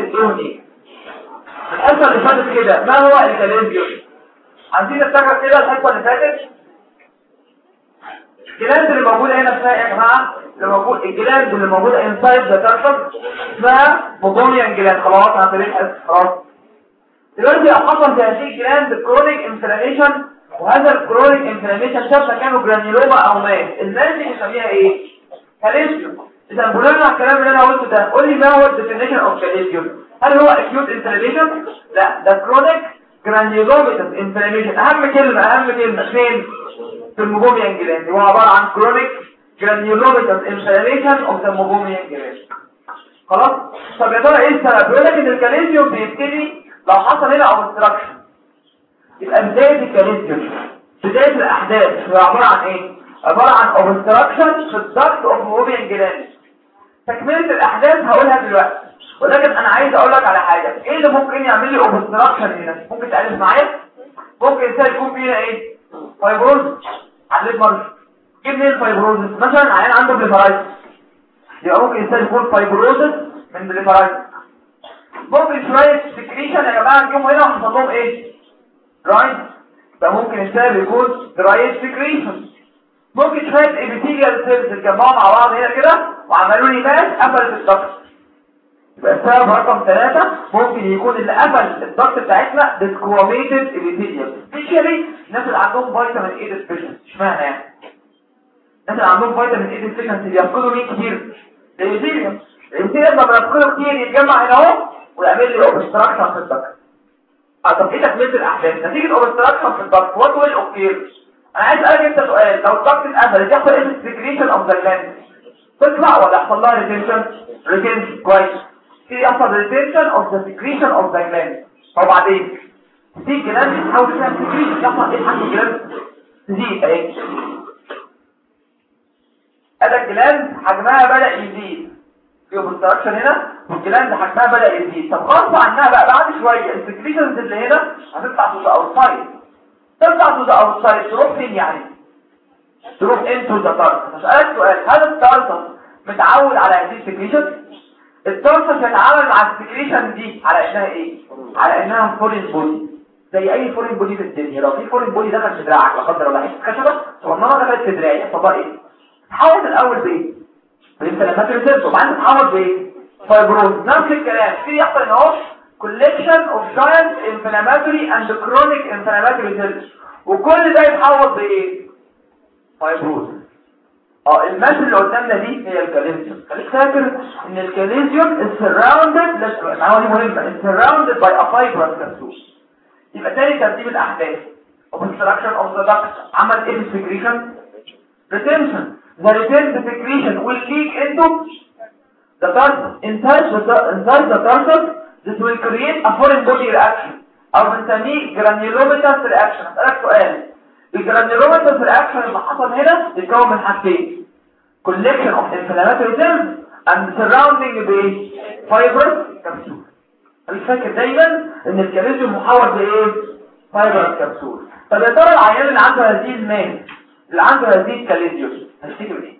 الدهني. الحصه اللي فاتت كده ما هو الكاليزيوم؟ عايزين نفتكر كده الحصه اللي فاتت الجلاند اللي موجوده هنا اسمها يا جماعه الجلاند اللي موجوده انسايد ذا ترفس اسمها موبوميان جلاند. خلاص هنتريح خلاص. دلوقتي لو حصل في هذه الجلاند كرونيك انفلاميشن، وهذا الكرونيك انفلاميشن شاف مكانه جرانيولوما او ماس، الناس دي بنسميها ايه؟ كاليزيوم. اذا بناء على الكلام اللي انا قلته ده قول لي ما هو الديفينيشن اوف كاليزيوم؟ هل هو اكيوت انفلاميشن؟ لا، ده كرونيك جرانيولوماتس انفلاميشن. اهم كلمه فين؟ في الموبوميان جلاند. هو عباره عن كرونيك جرانيولوماتس انفلاميشن اوف ذا موبوميان جلاند. خلاص. طب يا ترى ايه السبب؟ بيقول لك ان الكاليزيوم بيبتدي لو حصل هنا اوبستراكشن. يبقى بدايه الكاليزيوم بدايه الاحداث هي عباره عن ايه؟ عباره عن اوبستراكشن في الضغط اوف موبوميان جلاند. تكمله الاحداث هقولها دلوقتي، ولكن انا عايز اقول لك على حاجه. ايه اللي ممكن يعمل لي اوبستراكشن هنا؟ ممكن تقلب معايا؟ ممكن انسان يكون فيها ايه؟ فايبروز. على مره ايه منين الفايبروز؟ مثلا عيان عنده بليفرايتس، يبقى ممكن انسان يكون فايبروز من بليفرايتس. ممكن شويه سكريشن يا جماعه اليوم هنا حصل لهم ايه؟ رايت. يبقى ممكن انسان يكون درايت سكريشن. ممكن شويه ايبيثيليال سيلز اتجمعوا مع بعض هنا كده وعملوا لي ماس قفلت الضغط. يبقى السبب رقم 3 ممكن يكون اللي قفل الضغط بتاعتنا ديسكواميتد ايبيثيليال. سبيشالي الناس اللي عندهم فيتامين اي ديفيشنسي. اشمعنى يعني؟ الناس اللي عندهم فيتامين اي ديفيشنسي بيفقدوا مين كتير؟ الايبيثيليال. الايبيثيليال لما بيفقدوا كتير يتجمع هنا اهو ويعمل لي اوبستراكشن في الضغط. طب ايه تكمله الاحداث؟ نتيجه اوبستراكشن في الضغط وات ويل اوكير؟ انا عايز اسالك انت سؤال. لو الضغط اتقفل يحصل ايه في السكريشن اوف ذا جلاند؟ تطلع ولا يحصل لها ريتنشن؟ كويس. يحصل ريتنشن اوف ذا سكريشن اوف ذا جلاند. طب بعدين دي الجلاند تحاول تعمل سكريشن، يحصل ايه حاجه الجلاند؟ تزيد اهي. هذا الجلاند حجمها بدا يزيد في اوبستراكشن هنا، والجلاند حجمها بدا يزيد. طب غصب عنها بقى بعد شويه السكريشنز اللي هنا هتطلع تو ذا اوتسايد. تطلع تو ذا اوتسايد تروح فين يعني؟ تروح انتو ذا تارسس. اسالك سؤال، هذا التارسس متعود على هذه السكريشن؟ التارسس بيتعامل مع السكريشن دي على انها ايه؟ على انها فورين بودي، زي اي فورين بودي في الدنيا. لو في فورين بودي دخل في دراعك لا قدر الله، حته خشبه صغننه دخلت في دراعي، يحصل ايه؟ تحول الاول بايه؟ بالانفلاماتوري ريسبتور، وبعدين تتحول بايه؟ فايبروز. نفس الكلام في يحصل ان هو collection of giant inflammatory and chronic inflammatory cells، وكل ده يتحول بايه؟ فايبروز. الماس اللي قدامنا دي هي الكاليزيوم. خليك فاكر ان الكاليزيوم is surrounded، المعلومه دي مهمه، is surrounded by a fibrous capsule. يبقى تاني ترتيب الاحداث: obstruction of the duct عمل ايه secretion؟ retention. The retained secretion will leak into the tarsus. Inside the tarsus this will create a foreign body reaction او بنسميه granulomatous reaction. اسالك سؤال، الجرانيولوماتس رياكشن اللي حصل هنا يتكون من حاجتين: collection of inflammatory cells and surrounding the fibrous capsule. خليك فاكر دايما ان الكاليزيوم محاور بايه؟ fibrous capsule. طب يا ترى العيان اللي عنده هذه الماس اللي عنده هذه الكاليزيوم هيشتكي من ايه؟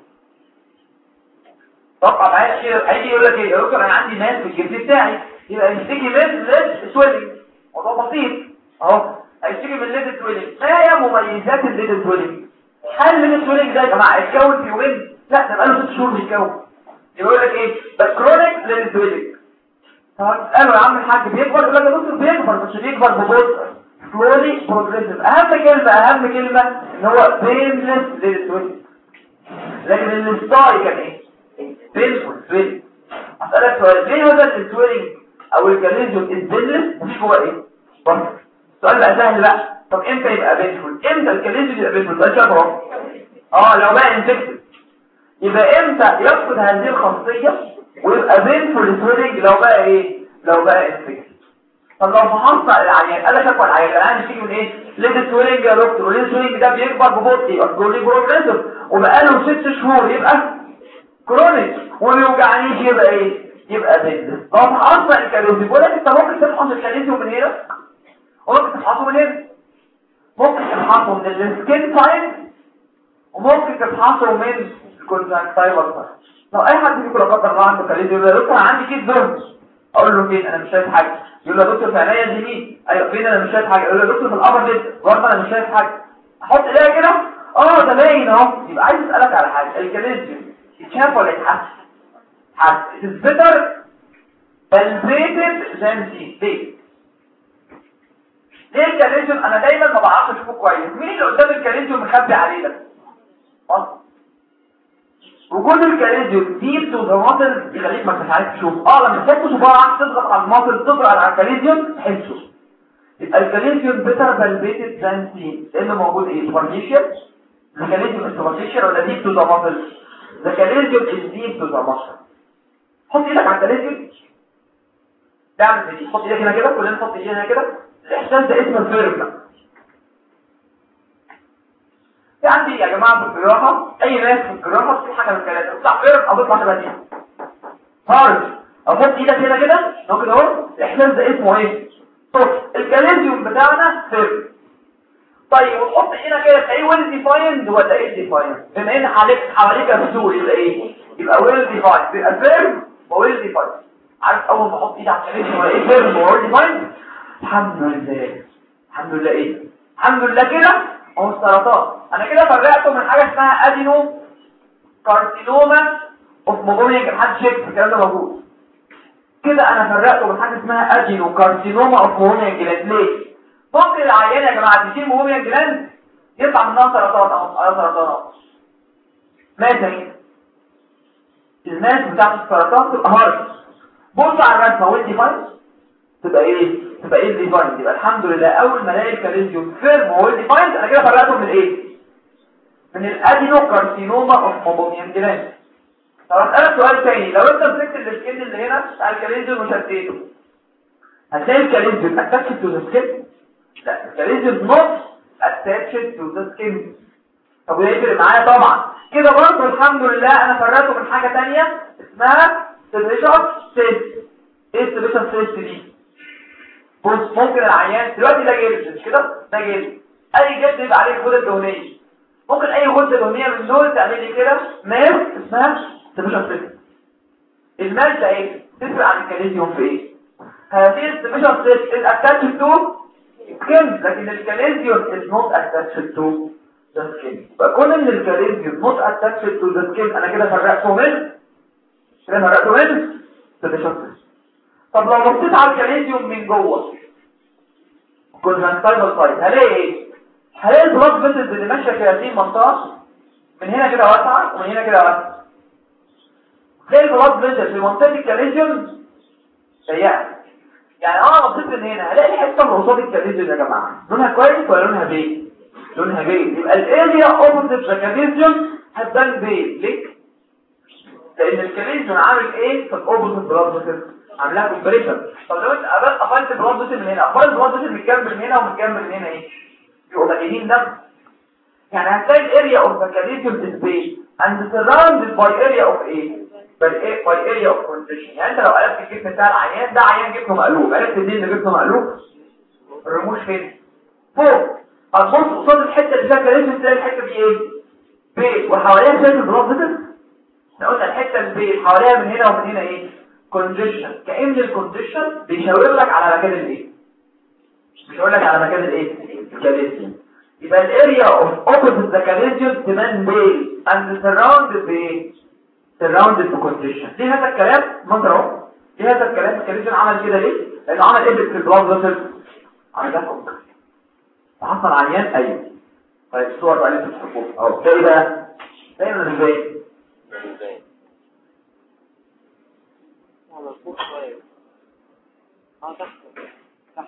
طبعا هيجي يقول لك ايه يا دكتور انا عندي ماس في الجلد بتاعي، يبقى يشتكي من ليد سويلنج. موضوع بسيط اهو، هيشتكي من ليد سويلنج. ما هي مميزات الليد سويلنج؟ هل من السويلنج ده يا جماعه اتكون في يومين؟ لا، ده بقاله 6 شهور بيتكون. يقول لك ايه؟ ده كرونيك ليد سويلنج. قالوا يا عم الحاج بيكبر، يقول لك يا دكتور بيكبر بس بيكبر ببطء، سلولي بروجريسيف. اهم كلمه ان هو بينلس ليد سويلنج. لكن الستاي كان ايه؟ بينفول سويلنج. اسالك سؤال، ليه هذا السويلنج او الكاليزيوم البينلس مفيش جوه ايه؟ بس السؤال بقى سهل بقى. طب امتى يبقى بينفول؟ امتى الكاليزيوم يبقى بينفول؟ ده شبه لو بقى انفكتد. يبقى امتى يفقد هذه الخاصيه ويبقى بينفول سويلنج؟ لو بقى ايه؟ لو بقى انفكتد. طب لو فحصت العيان قال لك اكبر العيان بيجي من ايه؟ ليد سويلنج يا دكتور، وليد سويلنج ده بيكبر ببطء يبقى سلولي بروجريسيف، وبقاله 6 شهور يبقى كرونيك، وما بيوجعنيش يبقى ايه؟ يبقى بينلس. طب فحصت الكاليزيوم، بقول لك انت ممكن تفحص الكاليزيوم من هنا وممكن تفحصه من هنا. ممكن تفحصه من السكين تايب وممكن تفحصه من الكونجكتيفال تايب. لو اي حد فيكم لا قدر الله عنده كاليزيوم يقول لك انا عندي كيس دهن، اقول له فين؟ انا مش شايف حاجه. يقول له يا دكتور في عينيا اليمين. ايوه فين؟ انا مش شايف حاجه. يقول له يا دكتور في الابر ليد. برضه انا مش شايف حاجه. احط ايديا كده ده باين اهو. يبقى عايز اسالك على حاجه، الكاليزيوم يتشاف ولا يتحس؟ حس. it's better palpated than seen. ليه الكاليزيوم انا دايما ما بعرفش اشوفه كويس؟ مين اللي قدام الكاليزيوم مخبي عليه ده؟ وجود الكاليزيوم دي بتوضماتل يخليك ما تتعرفش تشوف. لما تحط صباعك تضغط على الماطل تضغط على الكاليزيوم تحسه. يبقى الكاليزيوم بيتر بالبيتد ذان سين. اللي موجود ايه؟ سوبرفيشال. الكاليزيوم سوبرفيشال ولا ديب تو ذا ماسل؟ ذا كاليزيوم از ديب تو ذا ماسل. حط ايدك على الكاليزيوم تعمل دي. حط ايدك هنا كده، كلنا نحط ايدينا هنا كده. الاحساس ده اسمه الفيرم. عندي يا جماعه في الجراحه اي ناس في الجراحه في حاجه من الثلاثه تطلع فيرم او تطلع شبه دي. هارد. احط ايدك هنا كده اهو كده اهو. الاحساس ده اسمه ايه؟ صوت. الكاليزيوم بتاعنا فيرم. طيب وتحط هنا كده تلاقيه ويل ديفايند ولا ايه ديفايند؟ بما ان حواليك بسور يبقى ايه؟ يبقى ويل ديفايند. يبقى فيرم وويل ديفايند. عارف اول ما احط ايدي على الكاليزيوم ولا ايه فيرم وويل ديفايند؟ الحمد لله. الحمد لله ايه؟ الحمد لله كده هو السرطان. انا كده فرقته من حاجه اسمها ادينو كارسينوما اوف موجونيك. محدش يكتب الكلام ده موجود كده. انا فرقته من حاجه اسمها ادينو كارسينوما اوف موجونيك جلاند. ليه؟ ممكن العيان يا جماعه تجيب موجونيك جلاند يطلع منها سرطان او سرطانات. مثلا الناس بتاعت السرطان تبقى هارد. بص على الرسمه وانت فاين تبقى ايه؟ تبقى ايه ديفايند. يبقى الحمد لله اول ما الاقي الكاليزيوم فيرم وهو ديفايند انا كده فرقته من ايه؟ من الادينو كارسينوما اوف موجونيك جلاند. طب اسالك سؤال تاني، لو انت مسكت السكين اللي هنا بتاع الكاليزيوم وشديته هتلاقي الكاليزيوم اتاتشد تو ذا سكين؟ لا، الكاليزيوم نوت اتاتشد تو ذا سكين. طب وده يفرق معايا طبعا كده برضه. الحمد لله انا فرقته من حاجه ثانيه اسمها سيبريشن سيست. ايه السيبريشن سيست دي؟ بص ممكن العيان دلوقتي ده جلد مش كده؟ ده جلد. اي جلد يبقى عليه غده دهنيه. ممكن اي غده دهنيه من دول تعمل لي كده ماس اسمها سيبريشن سيست. الماس ده ايه؟ تفرق عن الكاليزيوم في ايه؟ هذه السيبريشن سيست از اتاتشد تو سكين، لكن الكاليزيوم is not attached to the skin. فكون ان الكاليزيوم not attached to the skin انا كده فرقته من الشخص. طب لو بصيت على الكاليزيوم من جوه كونجنكتيفال سايت هلاقي ايه؟ هلاقي البلاد فيسلز اللي ماشيه في هذه المنطقه من هنا كده واسعه ومن هنا كده واسعه. هلاقي البلاد فيسلز في منطقه الكاليزيوم ضيقه. يعني انا بصيت من هنا هلاقي الحته اللي قصاد الكاليزيوم يا جماعه لونها كويس ولا لونها بيج؟ لونها بيج. يبقى الاريا اوبوزيت ذا كاليزيوم هتبان بيج. ليه؟ لان الكاليزيوم عامل ايه في الاوبوزيت بلاد فيسل؟ عاملها كومبريشن. طب لو انت قفلت البلاد فيسل من هنا اخبار البلاد فيسل متكمل من هنا ومتكمل من هنا ايه؟ يبقوا قليلين دم. يعني هتلاقي الاريا اوف ذا كاليزيوم از بيج اند سراوندد باي اريا اوف ايه؟ باي اريا اوف كونتريشن. يعني انت لو قلبت الجسم بتاع العيان ده عيان جسمه مقلوب، عرفت منين ان جسمه مقلوب؟ الرموش فين؟ فوق. هتبص قصاد الحته اللي فيها كاليزيوم تلاقي الحته دي ايه؟ بيج وحواليها شايف البلاد فيسل؟ احنا قلنا الحته البيج حواليها من هنا ومن هنا ايه؟ كونجيشن. كأن الكونجيشن بيشاور لك على مكان الايه؟ بيشاور لك على مكان الايه؟ الكاليزيوم. يبقى الاريا اوف اوبوزيت ذا كاليزيوم تبان بيج اند سراوندد بايه؟ سراوندد بكونجيشن. ليه هذا الكلام؟ منظر اهو. ليه هذا الكلام؟ الكاليزيوم عمل كده ليه؟ لانه عمل ايه في البلاد فيسل؟ عمل ده فوق. حصل عيان ايوه. طيب الصور بقى اللي انتوا بتشوفوها اهو ده ايه بقى؟ دايما ازاي؟ فوق شوية تحت تحت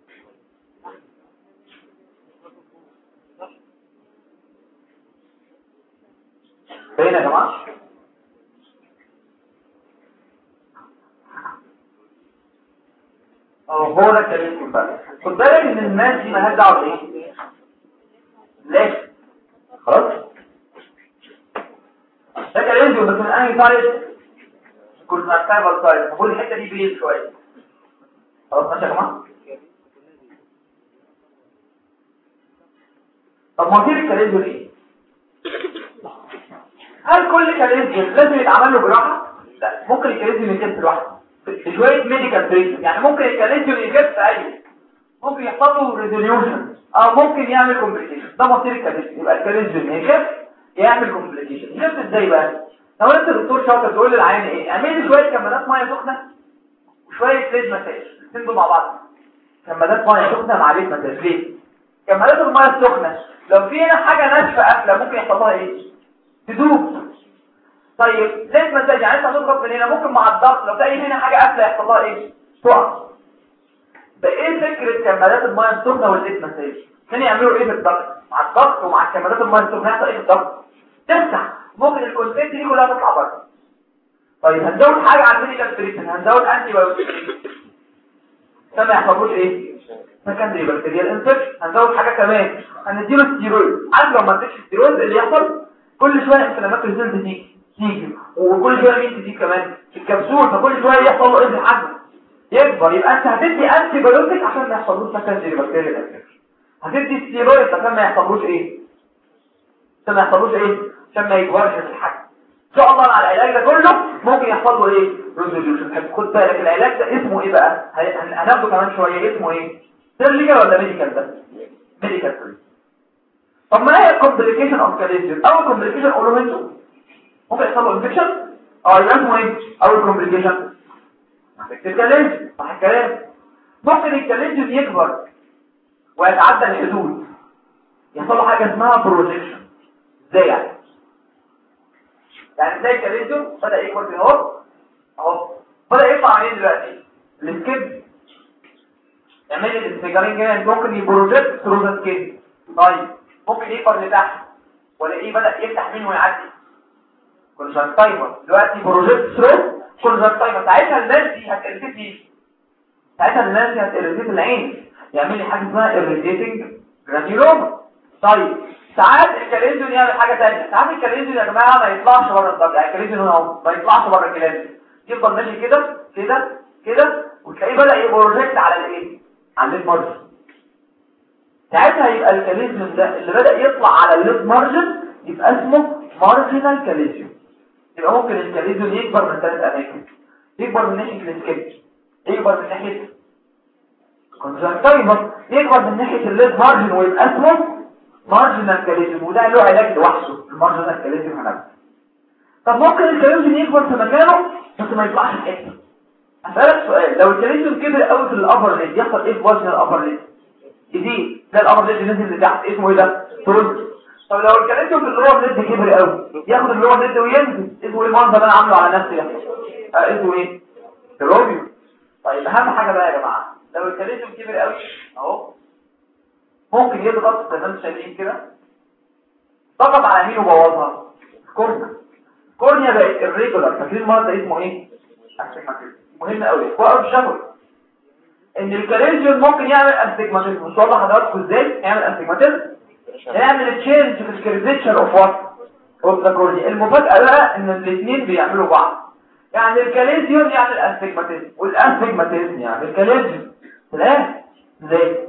فين يا جماعة؟ هو ده الكاليزيوم بقى. خد بالك ان الناس دي مالهاش دعوه بايه؟ ليه؟ خلاص؟ ده كاليزيوم بس من انهي سايد؟ كونجنكتيفال سايد. المفروض الحته دي بعيد شويه. خلاص ماشي يا جماعه؟ طب مصير الكاليزيوم ايه؟ هل كل كاليزيوم لازم يتعمل له جراحه؟ لا، ممكن الكاليزيوم يتكسر لوحده. شويه ميديكال تريتمنت. يعني ممكن الكاليزيوم يجيب في اي، ممكن يحصل له ريزوليوشن او ممكن يعمل كومبليكيشن. ده مصير الكاليزيوم. يبقى الكاليزيوم يجيب يعمل كومبليكيشن. يجيب ازاي بقى؟ لو انت دكتور شاطر تقول للعيان ايه؟ اعمل لي شويه كمادات ميه سخنه وشويه ليد مساج، الاثنين دول مع بعض. كمادات ميه سخنه مع ليد مساج. ليه؟ كمادات الميه السخنه لو في هنا حاجه ناشفه قافله ممكن يحصل لها ايه؟ تدوب. طيب ليد مساج يعني انت هتضغط من هنا، ممكن مع الضغط لو تلاقي هنا حاجه قافله يحصل لها ايه؟ تقع. بايه فكره كمادات الميه السخنه والليد مساج؟ كان يعملوا ايه بالضغط؟ مع الضغط ومع كمادات الميه السخنه يحصل ايه بالضغط؟ تفتح، ممكن الكونتنت دي كلها تطلع بره. طيب هنزود حاجه على الميديكال تريتمنت، هنزود انتي بايوتيك عشان ما يحصلوش ايه؟ سكندري بكتيريال انفكشن. هنزود حاجه كمان، هنديله ستيرويد. عارف لو ما اديتش ستيرويد اللي يحصل كل شويه انفلامات ريزلت تيجي وكل شويه مين تيجي كمان في الكبسول، فكل شويه يحصل له ايه حجم يكبر. يبقى انت هتدي انتي بايوتيك عشان ما يحصلوش سكندري بكتيريال انفكشن، هتدي ستيرويد عشان ما يحصلوش ايه؟ عشان ما يحصلوش ايه؟ عشان ما يكبرش في الحجم. ان شاء الله على العلاج ده كله ممكن يحصل له ايه؟ ريزوليوشن. خد بالك العلاج ده اسمه ايه بقى؟ هناخده كمان شويه. اسمه ايه؟ سيرجيكال ولا ميديكال؟ ده ميديكال. طب ما هي الكومبليكيشن اوف كاليزيوم؟ اول كومبليكيشن قولوا انتوا ممكن يحصل له انفكشن. يبقى اسمه ايه اول كومبليكيشن؟ الكاليزيوم. صح الكلام. ممكن الكاليزيوم يكبر ويتعدى الحدود، يحصل له حاجه اسمها بروجيكشن. ازاي يعني زي الكاليزيوم بدأ يكبر في اهو بدأ يطلع منين دلوقتي؟ السكيب يعمل لي الانفجارين جامد، ممكن يبروجيكت ثرو ذا سكيب. طيب ممكن يكبر لتحت ولا ايه؟ بدأ يفتح منه ويعدي كونجكتيفا. دلوقتي بروجيكت ثرو كونجكتيفا. ساعتها الناس دي هتقلتت لي، ساعتها الناس دي هتقلتت العين، يعمل لي حاجه اسمها irritating granuloma. طيب ساعات الكاليزيون يعمل حاجه ثانيه. ساعات الكاليزيون يا جماعه ما يطلعش بره الضغط. يعني الكاليزيون هنا ما يطلعش بره الكلام، يفضل ماشي كده كده كده وتلاقيه بدا يبروجكت على الايه؟ على الليد مارجن. ساعتها يبقى الكاليزيون ده اللي بدا يطلع على الليد مارجن يبقى اسمه مارجنال كاليزيون. يبقى ممكن الكاليزيون يكبر من 3 اماكن. يكبر من ناحيه السكيب، يكبر من ناحيه كونجكتيفا، يكبر من ناحيه الليد مارجن ويبقى اسمه مارجنال كاليزيوم. وده له علاج لوحده المارجنال كاليزيوم هناك. طب ممكن الكاليزيوم يكبر في مكانه بس ما يطلعش في حته. اسالك سؤال، لو الكاليزيوم كبر قوي في الابر ليد يحصل ايه في وزن الابر ليد؟ يزيد. ده الابر ليد نزل لتحت اسمه ايه ده؟ ترول. طب لو الكاليزيوم في اللور ليد كبر قوي ياخد اللور ليد وينزل، اسمه ايه المنظر اللي انا عامله على نفسي ده؟ اسمه ايه؟ تروبيو. طيب اهم حاجه بقى يا جماعه، لو الكاليزيوم كبر قوي اهو ممكن يضغط زي ما انتم شايفين كده، ضغط على مين وبوظها؟ كورنيا بقت الريجولار. فاكرين المرض ده اسمه ايه؟ مهم قوي وقف شهر ان الكاليزيوم ممكن يعمل استجماتيزم. مش واضح حضراتكم ازاي يعمل استجماتيزم؟ يعمل تشينج في الكيرفيتشر اوف وات اوف ذا كورنيا. المفاجاه بقى ان الاثنين بيعملوا بعض. يعني الكاليزيوم يعمل استجماتيزم والاستجماتيزم يعمل كاليزيوم. لا ازاي؟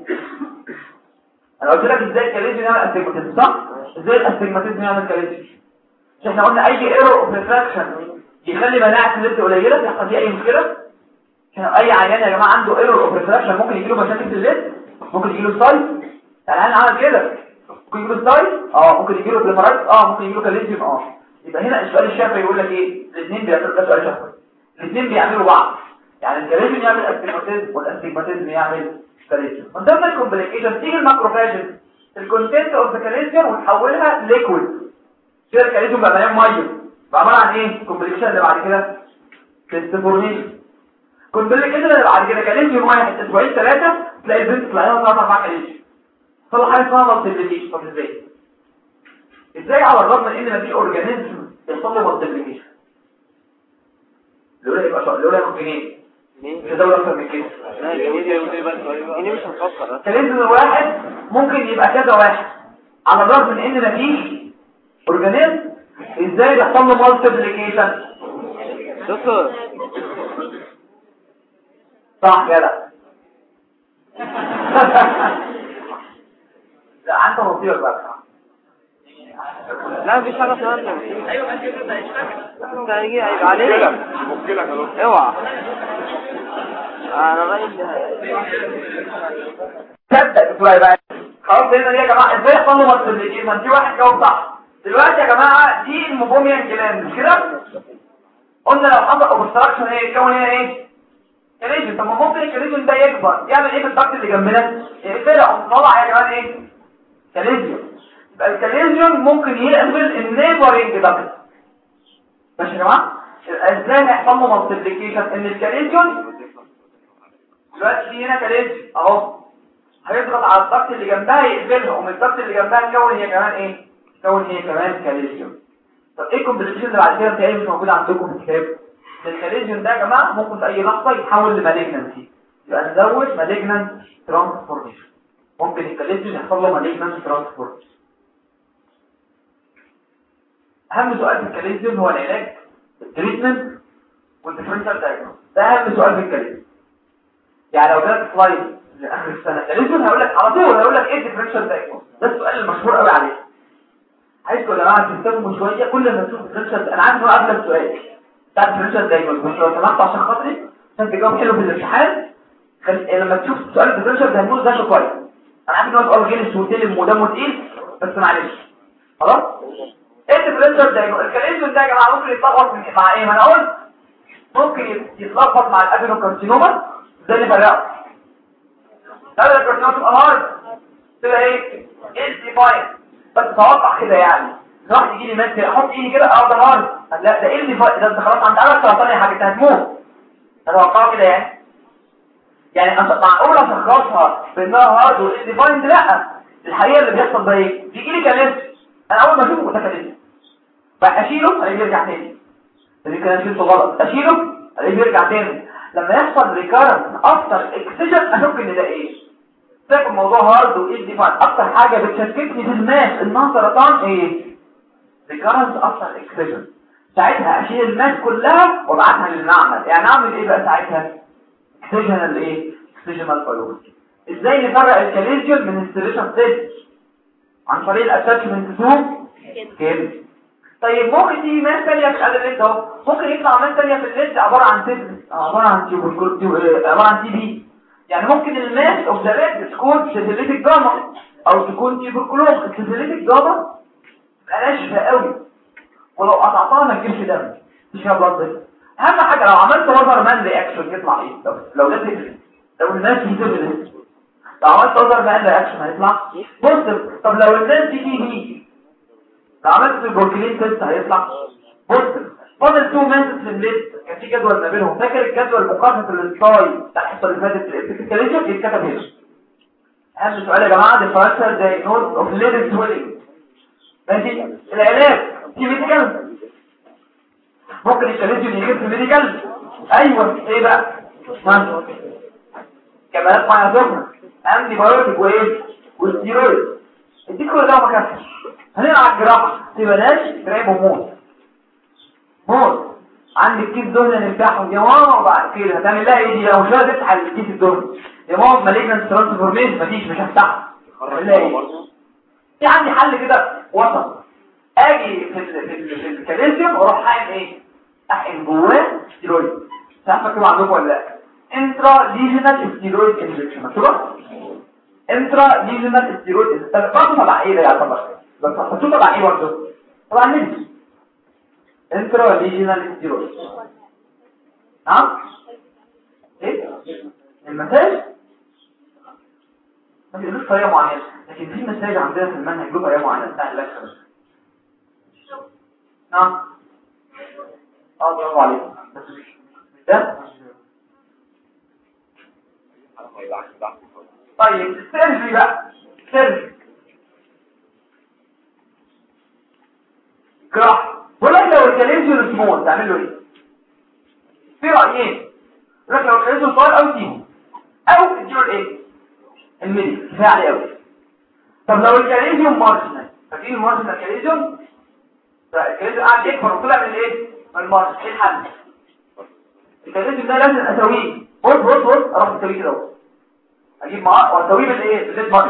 انا قلت لك ازاي الكاليزيوم يعمل استجماتيزم صح؟ ازاي الاستجماتيزم يعمل كاليزيوم؟ مش احنا قلنا اي ايرور اوف ريفراكشن يخلي مناعه الليد قليله، يحصل فيه اي مشكله؟ اي عيان يا جماعه عنده ايرور اوف ريفراكشن ممكن يجي له مشاكل في الليد، ممكن يجي له سايت. العيان عمل كده ممكن يجي له سايت، ممكن يجي له بليفرايت، ممكن يجي له كاليزيوم. يبقى هنا السؤال الشافعي يقول لك ايه؟ الاثنين بيعملوا. ده سؤال شافعي، الاثنين بيعملوا بعض. يعني الكاليزيوم يعمل استجماتيزم والاستجماتيزم يعمل كاليزيوم. من ضمن الكومبليكيشن تيجي الماكروفاج الكونتنت اوف ذا كاليزيوم وتحولها ليكويد. كده الكاليزيوم بقى مليان ميه، بقى عباره عن ايه؟ الكومبليكيشن اللي بعد كده تستفورميشن. الكومبليكيشن اللي بعد كده كاليزيوم واحد اسبوعين 3 تلاقي البنت طلع لها 4 كاليزيوم. طلع حاجه اسمها مالتيبليكيشن. طب ازاي على الرغم من ان مفيش اورجانيزم يحصل له مالتيبليكيشن؟ لولا يبقى لولا ياخد جنيه مش هدور اكتر من كده. انا مش هنفكر. كاليزيوم واحد ممكن يبقى كذا واحد على الرغم من ان مفيش اورجانيزم. ازاي بيحصل له مالتيبليكيشن؟ دكتور صح يا لا لا انت مصير بقى. لا مفيش حاجه اسمها ايوه انت كده هيشتغل. انت هيجي عليك ممكن يا دكتور. اوعى انا رايي تصدق بتوعي بقى خلاص هنا دي يا جماعه ازاي يحصل له ماسترليكيشن؟ ما في واحد جاوب صح دلوقتي يا جماعه. دي الموبوميان جلاند مش كده؟ قلنا لو حصل اوبستراكشن ايه يتكون هنا ايه؟ كاليجن. طب ما ممكن الكاليجن ده يكبر يعمل ايه في الضغط اللي جنبنا؟ يقفلها طلع يا جماعه ايه؟ كاليجن. يبقى الكاليجن ممكن يقفل النيبرنج ضغط. ماشي يا جماعه؟ ازاي هيحصل له مالتيبليكيشن؟ ان الكاليجن دلوقتي في هنا كاليجن اهو هيضغط على الضغط اللي جنبها يقفلها، ومن الضغط اللي جنبها تكون هي كمان ايه؟ تكون هي كمان كاليجن. طب ايه الكومبليكيشن اللي بعد كده بتاعي مش موجود عندكم في الكتاب؟ الكاليجن ده يا جماعه ممكن في اي لحظه يتحول لمالجنسي، يبقى نزود مالجنانت ترانسفورميشن. ممكن الكاليجن يحصل له مالجنانت ترانسفورميشن. اهم سؤال في الكاليجن هو العلاج، التريتمنت والديفرنشال دايجنوز. ده اهم سؤال في الكاليجن. يعني لو جالك سلايد لاخر السنه كاليجن هقول لك على طول، هقول لك ايه الديفرنشال دايجنوز. ده السؤال المشهور قوي عليه. عايزكم يا جماعه تهتموا شويه كل ما تشوفوا ديفرنشال. انا عارف انه قبل السؤال بتاع الديفرنشال دايجنوز، بس لو سمحت عشان خاطري عشان تجاوب حلو في الامتحان لما تشوف سؤال الديفرنشال دايجنوز ده شو كويس. انا عارف ان هو سؤال غير وتلم ودمه تقيل بس معلش خلاص. ايه الديفرنشال دايجنوز؟ الكاليجن ده يا جماعه ممكن يتلخبط مع ايه؟ ما انا قلت ممكن يتلخبط مع الادينوكارسينوما زي اللي فرقه. هذا الكارسينوما تبقى هارد تبقى ايه؟ الديفاين. بس توقع كده يعني راح يجي لي ماسك احط ايدي كده اه ده هارد، لا ده ايه الديفاين ده؟ انت خلاص عند عملك سرطان يا حاجه انت هتموت. اتوقعه كده يعني معقول اشخصها بانها هارد والديفاين؟ لا، الحقيقه اللي بيحصل ده ايه؟ بيجي لي كاليس انا اول ما اشوفه ده كاليس بقى اشيله الاقيه يرجع تاني. اللي كان شيلته غلط اشيله الاقيه يرجع تاني. لما يحصل ريكارنس افتر اكسجن اشك ان ده ايه؟ فاكر الموضوع هارد وايه ديفاين. اكتر حاجه بتشككني في الماس انها سرطان ايه؟ ريكارنس افتر اكسجن. ساعتها اشيل الماس كلها وابعتها للمعمل. يعني اعمل ايه بقى ساعتها؟ اكسجنال ايه؟ اكسجنال بايولوجي. ازاي نفرق الكاليجن من السيريشن تيست؟ عن طريق الاتاتشمنت تو كده. طيب ممكن تيجي ماس ثانيه في قلب الليد اهو، ممكن يطلع ماس ثانيه في الليد عباره عن تيبس، عباره عن تي بي. يعني ممكن الماس اوف ذا ليد تكون سيتيليتيك جاما او تكون تيبركلوز. السيتيليتيك جاما تبقى ناشفه قوي ولو قطعتها ما تجيبش دم مش فيها بلد. اهم حاجه لو عملت وزر مان رياكشن يطلع ايه؟ لو ده تفرق لو الناس دي تفرق لو عملت وزر مان رياكشن هيطلع بوزيتيف. طب لو الناس دي دي لو عملت البروكلين تيست هيطلع بوزيتيف. فاضل تو مانس في الليست كان في جدول ما بينهم. فاكر الجدول مقارنه السلايد بتاع الحصه اللي فاتت الابيكاليجن يتكتب هنا. اهم سؤال يا جماعه ديفرنشال دايجنوز اوف ليد سويلنج. ماشي. العلاج في ميديكال ممكن الكاليجن يجيب في ميديكال. ايوه ايه بقى؟ كمالات ميه سخنه انتي بايوتيك وايه؟ والستيرويد. اديك كل ده ما كفش. هنلعب على الجراحه تبلاش تراقب موت عندك كيس دهن نفتحه يا ماما. وبعد كده هتعمل لها ايه دي؟ لو مش قادر تفتح الكيس الدهن يا ماما مالجنانت ترانسفورميشن مفيش مش هفتحها. في عندي حل كده وسط. اجي في الكالسيوم واروح حاقن ايه؟ احقن جواه ستيرويد. مش عارفه كده عندكم ولا لا؟ انترا ليجنال ستيرويد انجكشن. مكتوبه انترا ليجنال ستيرويد. برضه تبع ايه ده يعتبر؟ بس هتحطوه تبع ايه برضه؟ طبعا نبي انترا ليجنال ستيرويد. نعم ايه المساج؟ ما بيقولوش طريقه معينه لكن في مساج عندنا في المنهج له طريقه معينه بتاع الاكشن. نعم برافو عليك. ده طيب السيرجري بقى. سيرجري جراح. بقول لك لو الكاليجن سمول تعمل له ايه؟ في رايين. بقول لك لو الكاليجن صغير او تيجي او تديله ايه؟ الميدي كفايه عليه قوي. طب لو الكاليجن مارجنال فاكرين المارجنال كاليجن؟ الكاليجن قاعد يكبر وطلع من ايه؟ من المارجنال. ايه الحل؟ الكاليجن ده لازم اسويه بص اروح اسويه كده اهو اجيب معاه واسويه بالايه؟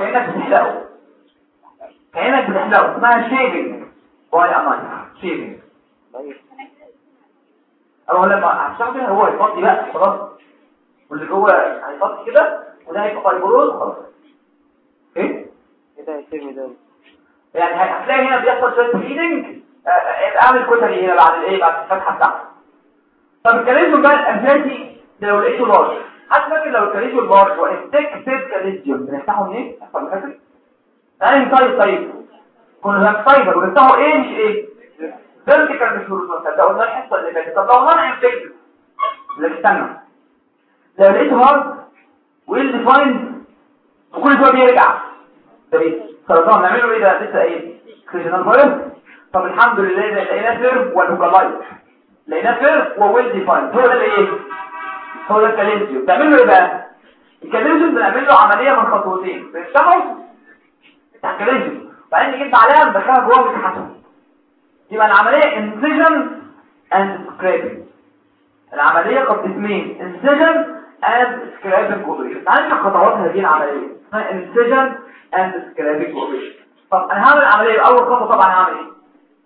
كانك بتحلقه اسمها شيفنج باي امان. شيفنج او لما هتشتغل هو يفضي بقى خلاص واللي جوه هيفضي كده وده هيبقى فايبروز خلاص. ايه كده هيصير ميدان. يعني هتلاقي هنا بيحصل شويه بليدنج. اعمل كتري هنا بعد الايه بعد الفتحه بتاعته. طب الكاليزيوم بقى الاساسي لو لقيته لارج، حد فاكر لو الكاليزيوم لارج والتكتيف كاليزيوم بنفتحه منين؟ احفظ فاكر؟ يعني طيب كنا هنفايبر ونفتحه ايه مش ايه؟ فيرتيكال مش هوريزونتال. ده قلنا الحصه اللي فاتت. طب لو انا انفكتد لا استنى، لو لقيته هارد ويل ديفايند وكل شويه بيرجع ده ايه؟ سرطان نعمله ايه ده؟ لسه ايه؟ كريجنال فايروس. طب الحمد لله لقيناه فيرم ولوكالايز، لقيناه فيرم وويل ديفايند. هو ده الايه؟ هو ده الكاليزيوم. بنعمل له ايه بقى؟ الكاليزيوم بنعمل له عمليه من خطوتين. بنفتحه بتاع الكاليزيوم وبعدين نجيب عليها ندخلها جوه الحشو. يبقى العمليه انسيجن اند سكرابنج. العمليه قد اسمين انسيجن اند سكرابنج اوبريشن. تعالى نشوف خطوات هذه العمليه اسمها انسيجن اند سكرابنج اوبريشن. طب انا هعمل عمليه اول خطوه طبعا هعمل ايه؟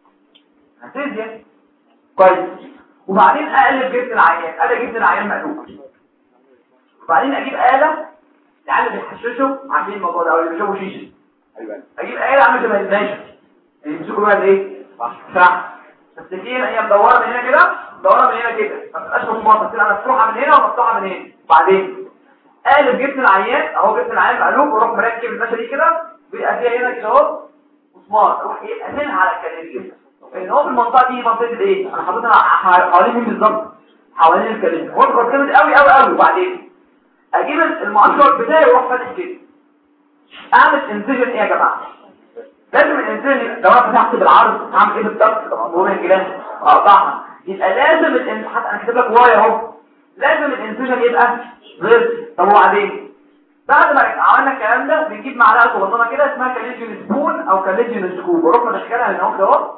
هنسيزيا كويس، وبعدين اقلب جبن العيان. اقلب جبن العيان مقلوب، وبعدين اجيب آلة العيال اللي بيحششوا عارفين الموضوع ده او اللي بيشربوا شيشه. اجيب آلة عامله شبه الباشا اللي بيمسكوا بيها ايه؟ صح. بس دي هي مدوره من هنا كده مدوره من هنا كده، ما تبقاش مطمطه تبقى مفتوحه من هنا ومفتوحه من هنا. وبعدين قالب جبن العيان اهو، جبن العيان مقلوب، واروح مركب الباشا دي كده بيبقى فيها هنا كده اهو مسمار، اروح ايه قافلها على الكاليزيوم. ان هو في المنطقه دي منطقه الايه؟ انا حاططها حوالين مين بالظبط؟ حوالين الكاليزيوم. واضغط جامد قوي قوي قوي، وبعدين اجيب المؤشر بتاعي واروح فاتح كده. اعمل انسيجن ايه يا جماعه؟ لازم الانسيجن لو انا فتحت بالعرض هعمل ايه بالضبط؟ طب الجلاس اقطعها. يبقى لازم حتى انا كاتب لك واي اهو، لازم الانسيجن يبقى غير. طب وبعدين بعد ما عملنا الكلام ده بنجيب معلقه صغننه كده اسمها كاليجيون سبون او كاليجيون سكوب، واروح مدخلها هنا اهو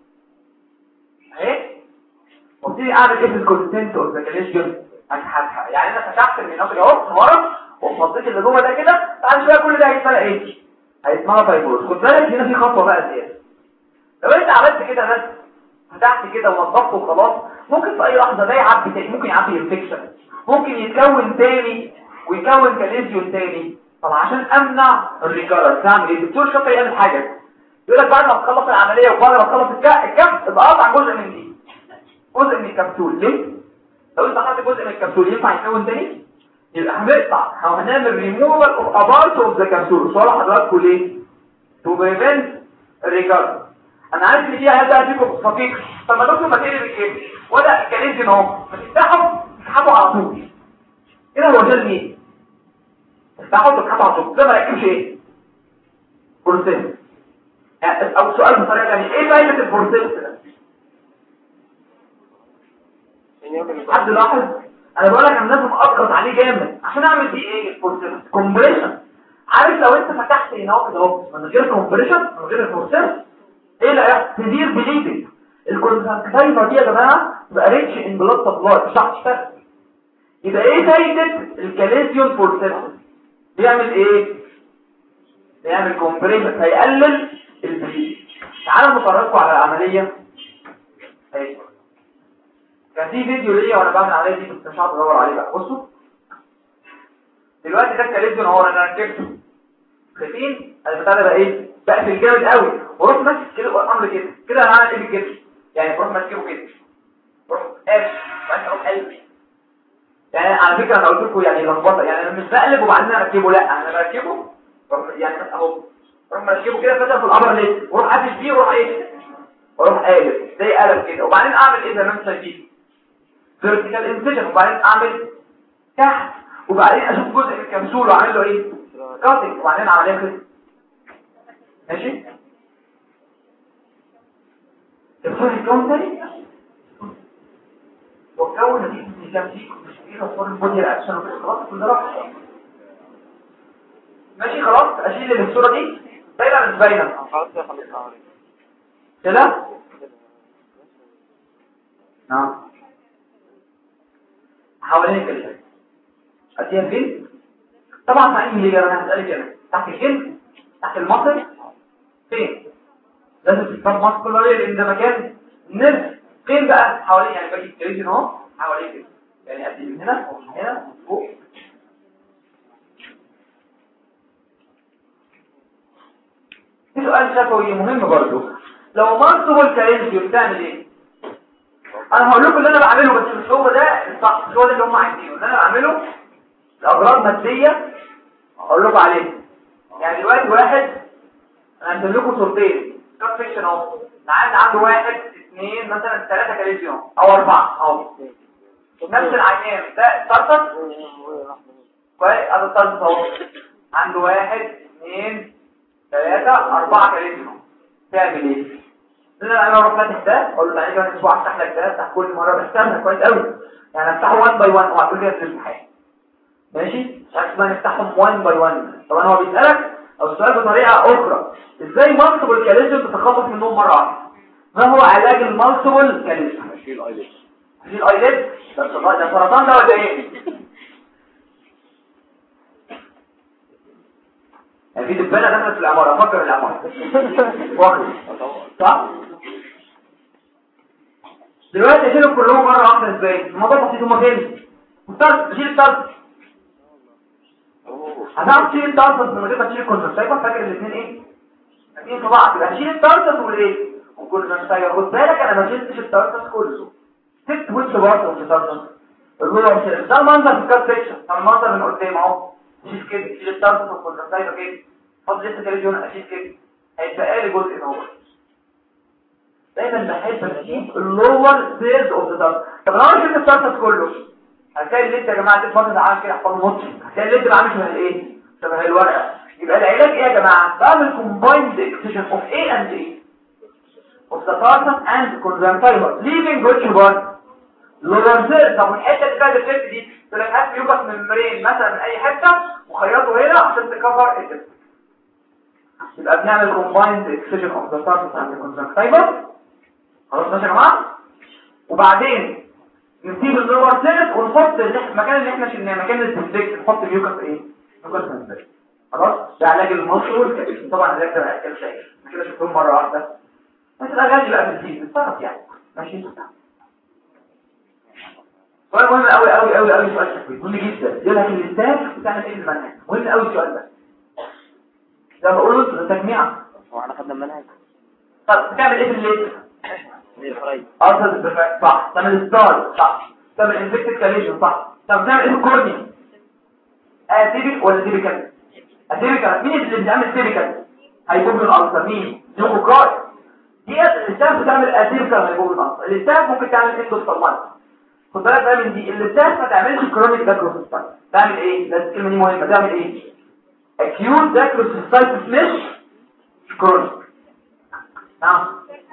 اهي، وابتدي اعمل ايه في الكونتنت اوف ذا كاليجيون. يعني انا فتحت من هنا اهو من ورا وحطيت اللي جوه ده كده. بعد شويه كل ده هيتفرق ايه؟ هيسمعها فايبروز. خد بالك هنا في خطوه بقى زياده. لو انت عملت كده بس فتحت كده ونضفته وخلاص، ممكن في اي لحظه ده يعبي تاني، ممكن يعبي انفكشن، ممكن يتكون تاني ويكون كاليزيون تاني. طب عشان امنع الريكارنس اعمل ايه؟ الدكتور شاطر يعمل حاجه، يقول لك بعد ما تخلص العمليه وبعد ما تخلص الكف ابقى قطع جزء من دي، جزء من الكبسول. ليه؟ لو انت حطيت جزء من الكبسول ينفع يتكون تاني؟ يبقى هنقطع او هنعمل ريموفال اوف ابارت اوف ذا كبسول. سؤال حضراتكم ليه؟ تو بريفنت الريكارنس. انا عارف ان دي هتبقى فيكم صفيق. طب ما دكتور ما تقلب ايه؟ ولا الكاليزيوم اهو ما تفتحوا تسحبوا على طول كده. هو جال مين؟ تفتحوا تسحبوا على طول ده ما ركبش ايه؟ بروسيس. او سؤال بطريقه ثانيه، ايه فايده البروسيس ده؟ حد لاحظ؟ انا بقول لك انا لازم اضغط عليه جامد عشان اعمل فيه ايه؟ البروسيس كومبريشن. عارف لو انت فتحت هنا كده اهو من غير كومبريشن من غير البروسيس ايه اللي هيحصل؟ تدير بليدنج. الكونسنتريشن دي يا جماعه تبقى ريتش ان بلاد سبلاي مش هتشتغل. يبقى ايه فايده الكاليزيوم بروسيس؟ بيعمل ايه؟ بيعمل كومبريشن هيقلل البليد. تعالوا نفرجكم على العمليه اهي. كان في فيديو ليا وانا بعمل العمليه دي كنت مش عارف ادور عليه بقى. بصوا دلوقتي ده الكاليزيوم اهو انا ركبته. شايفين البتاع ده بقى ايه؟ بقى في الجامد قوي واروح ماسك كده والامر كده كده. انا هعمل ايه بالجسم؟ يعني بروح ماسكه كده بروح قافل وبعدين اروح قلبي. يعني على فكره انا قلت لكم يعني لخبطه، يعني انا مش بقلب وبعدين اركبه، لا انا بركبه يعني اهو بروح ماسكه كده فتح في الابر ليه واروح قافل فيه واروح ايه؟ واروح قالب زي قلب كده. وبعدين اعمل ايه زي ما انتم شايفين؟ فيرتيكال انسيجن. وبعدين اعمل تحت وبعدين اشوف جزء من الكبسول واعمل له ايه؟ كاتنج. وبعدين عمليه كده ماشي. الفرق الكون تاني وكون نتيجة التمسيك وتشكيل أصفار البودي رأكشن وكده. خلاص كل ده رفع ماشي. خلاص أشيل الصورة دي باينة مش باينة؟ كده؟ نعم حوالين كده أديها فين؟ طبعا مع إيه اللي أنا هسألك أنا تحت الجلد تحت المصر فين؟ لازم تختار مصر كله لأن ده مكان نرف. فين بقى؟ حوالين يعني باجي التليفزيون اهو حوالين كده، يعني ادي من هنا ومن هنا فوق. في سؤال شفوي مهم برضو، لو مالتيبل كالينجيو بتعمل ايه؟ انا هقول لكم اللي انا بعمله بس مش هو ده الصح، مش هو ده اللي هم عايزينه. اللي انا بعمله الاغراض ماديه هقول لكم عليه. يعني دلوقتي واحد انا هنزل لكم صورتين كاب فيكشن اهو، عنده 1 2 مثلا 3 كاليزيوم او 4 اهو، نفس العيان ده الطرطس كويس. ادي الطرطس اهو عنده 1 2 3 4 كاليزيوم. تعمل ايه؟ انا اروح فاتح ده اقول له تعالى كمان اسبوع افتح لك ده، افتح كل مره بستخدمها كويس قوي. يعني افتحه 1 باي 1 وهتقول لي في الامتحان ماشي، عشان ما نفتحهم 1 باي 1. طبعا هو بيسالك او السؤال بطريقه اخرى، ازاي مالتيبل كاليزيوم تتخلص منهم مره واحده؟ ما هو علاج المالتيبل كاليزيوم؟ اشيل الايليد. اشيل الايليد؟ ده سرطان ده ولا ايه؟ يعني في دبانه دخلت في العماره، فكر العماره واخد صح. دلوقتي اشيلهم كلهم مره واحده ازاي؟ الموضوع بسيط. هما فين؟ اشيل الطرف. هتعرف تشيل الطرف من غير ما تشيل الكونتراكتايل. فاكر الاثنين ايه؟ الاثنين في بعض. يبقى هشيل الطرف والايه؟ والكونتراكتايل. خد بالك انا ما شلتش الطرف كله، سبت وش برضه في الطرف. الجوه مش ده المنظر في الكات سيكشن. المنظر من قدام اهو، شيل كده، شيل الطرف والكونتراكتايل كده، حط لسه تلفزيون اشيل كده، هيتبقى لي جزء اهو. دايما بحب اشيل اللور سيرز اوف ذا طرف. طب لو انا شلت الطرف كله هتلاقي الليد يا جماعه دي فتره عامل كده احفظه نص، هتلاقي الليد عامل شبه ايه؟ شبه الورقه. يبقى العلاج ايه يا جماعه؟ بعمل combined excision of A and A of the tarsus and conjunctiva leaving which one؟ lower third. طب الحته اللي فيها الفيت دي تلاقي هات يوكس ممبرين مثلا من اي حته وخيطه هنا عشان تكفر الفيت. يبقى بنعمل combined excision of the tarsus and conjunctiva. خلاص ماشي يا جماعه؟ وبعدين نسيب اللور ثيرد ونحط المكان اللي احنا شلناه مكان الديسبكت نحط ميوكس ايه؟ ميوكس ممبرين. خلاص ده علاج المصل والكالسيوم. طبعا علاج ده بقى كالسيوم كده شفتهم مره واحده بس العلاج بقى بالجيل بتصرف يعني ماشي. سؤال مهم قوي قوي قوي قوي، سؤال شكوي مهم جدا. يقول لك الاستاف بتعمل ايه المنهج؟ مهم قوي السؤال ده. ده بقوله تجميعه. هو احنا خدنا المنهج. طب بتعمل ايه في الليل؟ صح. تعمل ستار صح. تعمل انفكتد كاليشن صح. طب بتعمل ايه في الكورنيا؟ اتيبيك ولا تيبيكال؟ اتيبيكال. مين اللي بيعمل تيبيكال؟ هيكون الالسر. مين؟ نيوكوكاي. دي الاستاف بتعمل اتيبيكال هيكون الالسر. الاستاف ممكن تعمل اندوسالمايت. خد بالك بقى من دي. الاستاف ما تعملش كرونيك داكروسيستايت. تعمل ايه؟ ده الكلمه دي مهمه. تعمل ايه؟ اكيوت داكروسيستايت مش كرونيك. نعم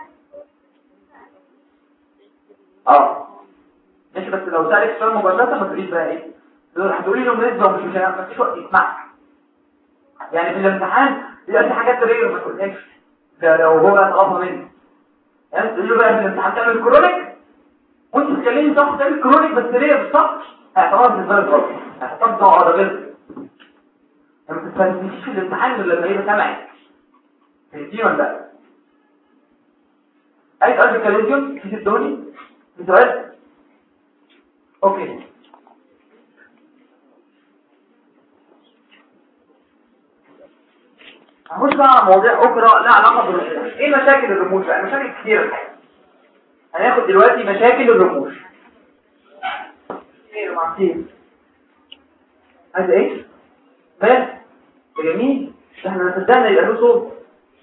ماشي. بس لو سألك سؤال مباشرة ما تقوليش بقى ايه، هتقولي له نسبة ومش ما فيش وقت يسمعك. يعني في الامتحان يبقى في حاجات تغير ما تقولهاش ده لو هو اتغاظ مني. يعني تقول له بقى في الامتحان تعمل كرونيك وانت بتكلمني صح تعمل كرونيك بس ليه بالظبط هتعرف ازاي غلط هتطبق على غلط. ما تستنيش في الامتحان غير لما يبقى سامعك. فهمتي ولا لا؟ اي سؤال في الكاليزيوم في الدوني في سؤال؟ اوكي هنخش بقى على مواضيع اخرى لها علاقه بالرموش. ايه مشاكل الرموش بقى؟ مشاكل كتير الحقيقه. هناخد دلوقتي مشاكل الرموش. ايه يا معتين عايز ايه؟ مال جميل. احنا صدقنا يبقى له صوت.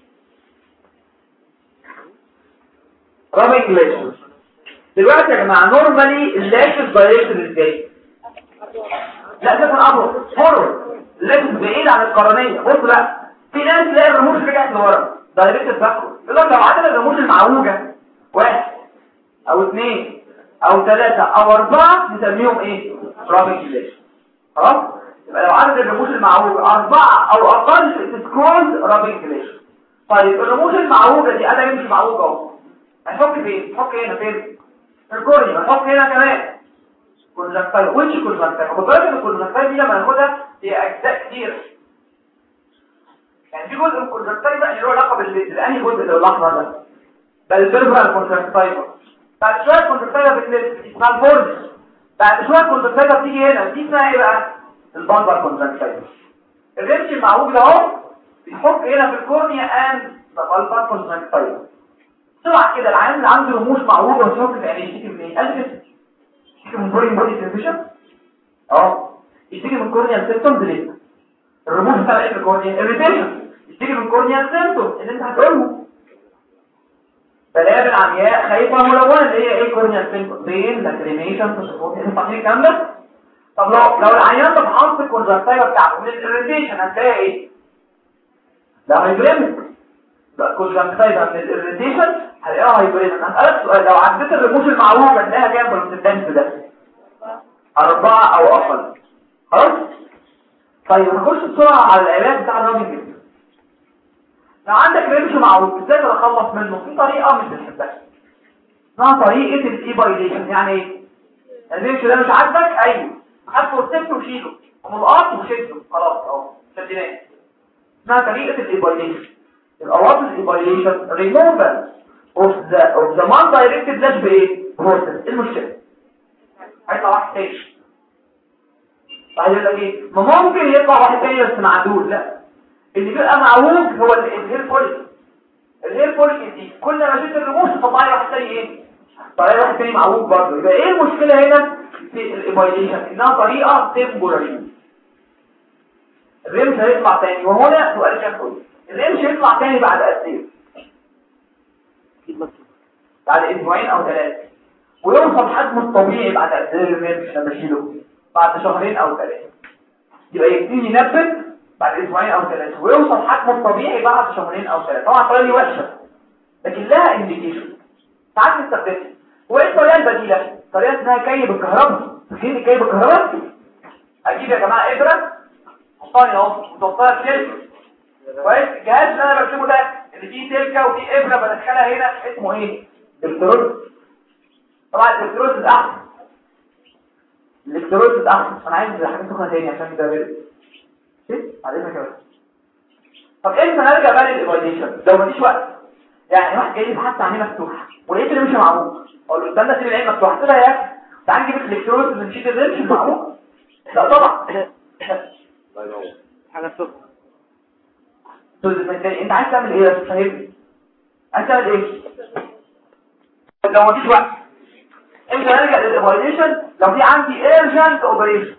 رابنج لاشز. دلوقتي يا جماعه نورمالي اللاشز دايركتد ازاي؟ لا ده كان امر فورورد. اللاشز بعيد عن القرنيه. بص بقى في ناس تلاقي الرموش رجعت لورا دايركتد باكورد. يقول لك لو عدد الرموش المعوجه 1 أو 2 أو 3 أو 4 نسميهم ايه؟ رابنج لاشز. خلاص؟ يبقى لو عدد الرموش المعوجه 4 أو أقل تسكول رابنج لاشز. طيب الرموش المعوجه دي انا مش معوجه اهو. هنحط فين؟ نحط هنا فين؟ في الكورنيا. هنحط هنا كمان كونجكتايل. وش كونجكتايل؟ خد بالك ان الكونجكتايل دي لما ناخدها هي اجزاء كتير. يعني في جزء من الكونجكتايل بقى اللي له علاقه بالانهي جزء اللي الاحمر ده البيربرال كونجكتايل. بعد شويه الكونجكتايل بتنزل اسمها البورنس. بعد شويه الكونجكتيفا بتيجي هنا، دي اسمها ايه بقى؟ البالبر كونجكتيفا. الرمش المعوج ده اهو بيحك هنا في الكورنيا اند البالبر كونجكتيفا. بسرعه كده العيان اللي عنده رموش معوجه وشوف يعني يشتكي من ايه؟ قال يشتكي من فورين بودي سنسيشن، يشتكي من كورنيا سيمبتومز ليه؟ الرموش بتاع ايه في الكورنيا؟ irritation. يشتكي من كورنيا سيمبتومز اللي انت هتقوله. بلاغ عمياء خايفه ملونه اللي هي ايه كورنيا سيمبتومز؟ بين لاكريميشن تصفيات. انت فاهمين الكلام ده؟ طب لو العيان ده بحط الكونجكتيفا بتاعته من الirritation هتلاقي ايه؟ ده هايبريميك. بقى الكونجكتيفا من الirritation هتلاقيها هايبريميك. هسألك سؤال، لو عديت الرموش المعوجه هتلاقيها كام بالسنتنس ده؟ 4 او اقل. خلاص؟ طيب نخش بسرعه على العلاج بتاع الراجل جدا. لو عندك رمش معوج ازاي تتخلص منه؟ في طريقه مش بنحبها اسمها طريقه الايبايليشن. يعني ايه؟ الرمش ده مش عاجبك؟ ايوه حطه وسبته وشيله وملقط وشده خلاص اهو شديناه. اسمها طريقه الايبايليشن. الأوقات الايبايليشن ريموفال اوف ذا مان دايركتد لاش بايه؟ بروسيس. ايه المشكله؟ هيطلع واحد تاني. يقول لك ايه؟ ما ممكن يطلع واحد تاني بس معدول. لا، اللي بيبقى معوج هو الهير فوليك. الهير فوليك دي كل ما شفت الرموش تطلع لي واحد تاني ايه؟ طلع لي واحد تاني معوج برضه. يبقى ايه المشكله هنا في الايبايليشن؟ انها طريقه تمبوراري. الرمش هيطلع تاني، وهنا سؤال شكوي، الرمش هيطلع تاني بعد قد ايه؟ بعد اسبوعين او 3. ويوصل حجمه الطبيعي بعد قد ايه الرمش لما اشيله؟ بعد شهرين او 3. يبقى يبتدي ينبت بعد اسبوعين او 3 ويوصل حجمه الطبيعي بعد شهرين او 3. طبعا الطريقه دي وحشه لكن لها انديكيشن ساعات نستخدمها. وايه الطريقه البديله؟ طريقه اسمها كي بالكهرباء. فين كي بالكهرباء؟ اجيب يا جماعه ابره حطاني اهو وتوصلها سلك كويس. الجهاز اللي انا بركبه ده اللي فيه سلكه وفيه ابره بدخلها هنا اسمه ايه؟ الكترود. طبعا الكترود الاحسن. الالكترود احسن. انا عايز حاجه سخنه تاني عشان ده بيرد ايه علينا كده. طب امتى نرجع بقى للايبايليشن؟ لو مفيش وقت. يعني واحد جاي يبحث عن عين مفتوحه ولقيت اللي مش معمول، اقول له استنى سيب العين مفتوحه كده يا اخي تعال نجيب الالكترود اللي نشيل الرمش المعمول. لا طبعا حاجه سخنه. انت عايز تعمل ايه يا فاهمني؟ عايز تعمل ايه لو مفيش وقت؟ امتى نرجع للايبايليشن؟ لو في عندي ايرجنت اوبريشن.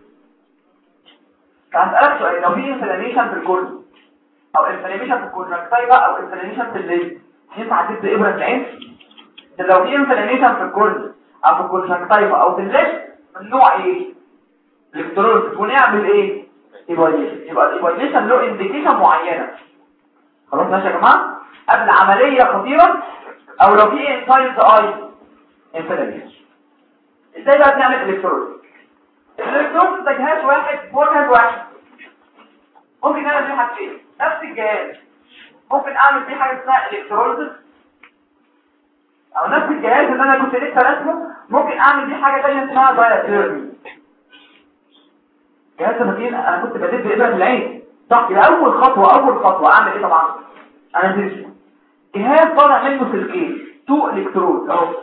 هسألك سؤال، لو في انفلاميشن في الكورن او انفلاميشن في الكونجكتيفا او انفلاميشن في الليل ينفع تدي ابره العين؟ لو في انفلاميشن في الكورن او في الكونجكتيفا او في الليل من نوع ايه؟ الكترود. ونعمل ايه؟ ايبايليشن. يبقى الايبايليشن له انديكيشن معينه. خلاص ماشي يا جماعه؟ قبل عمليه خطيره او لو في انسايد اي انفلاميشن. ازاي بقى بنعمل الكترود؟ الالكترود ده جهاز واحد، هو جهاز واحد ممكن نعمل فيه حاجتين. نفس الجهاز ممكن اعمل فيه حاجه اسمها الكتروليسيس، او نفس الجهاز اللي انا كنت لسه راسمه ممكن اعمل فيه حاجه ثانيه اسمها دايثيرمي. جهاز تمكين انا كنت بديت بابره في العين صح. يبقى اول خطوه اعمل ايه؟ طبعا انا ديرس جهاز طالع منه سلكين 2 الكترود اهو.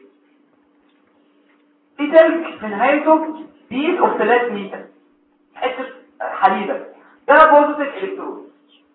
في سلك في نهايته بيس اوف 3 متر حته حديده، ده بوزيتيف الكترود.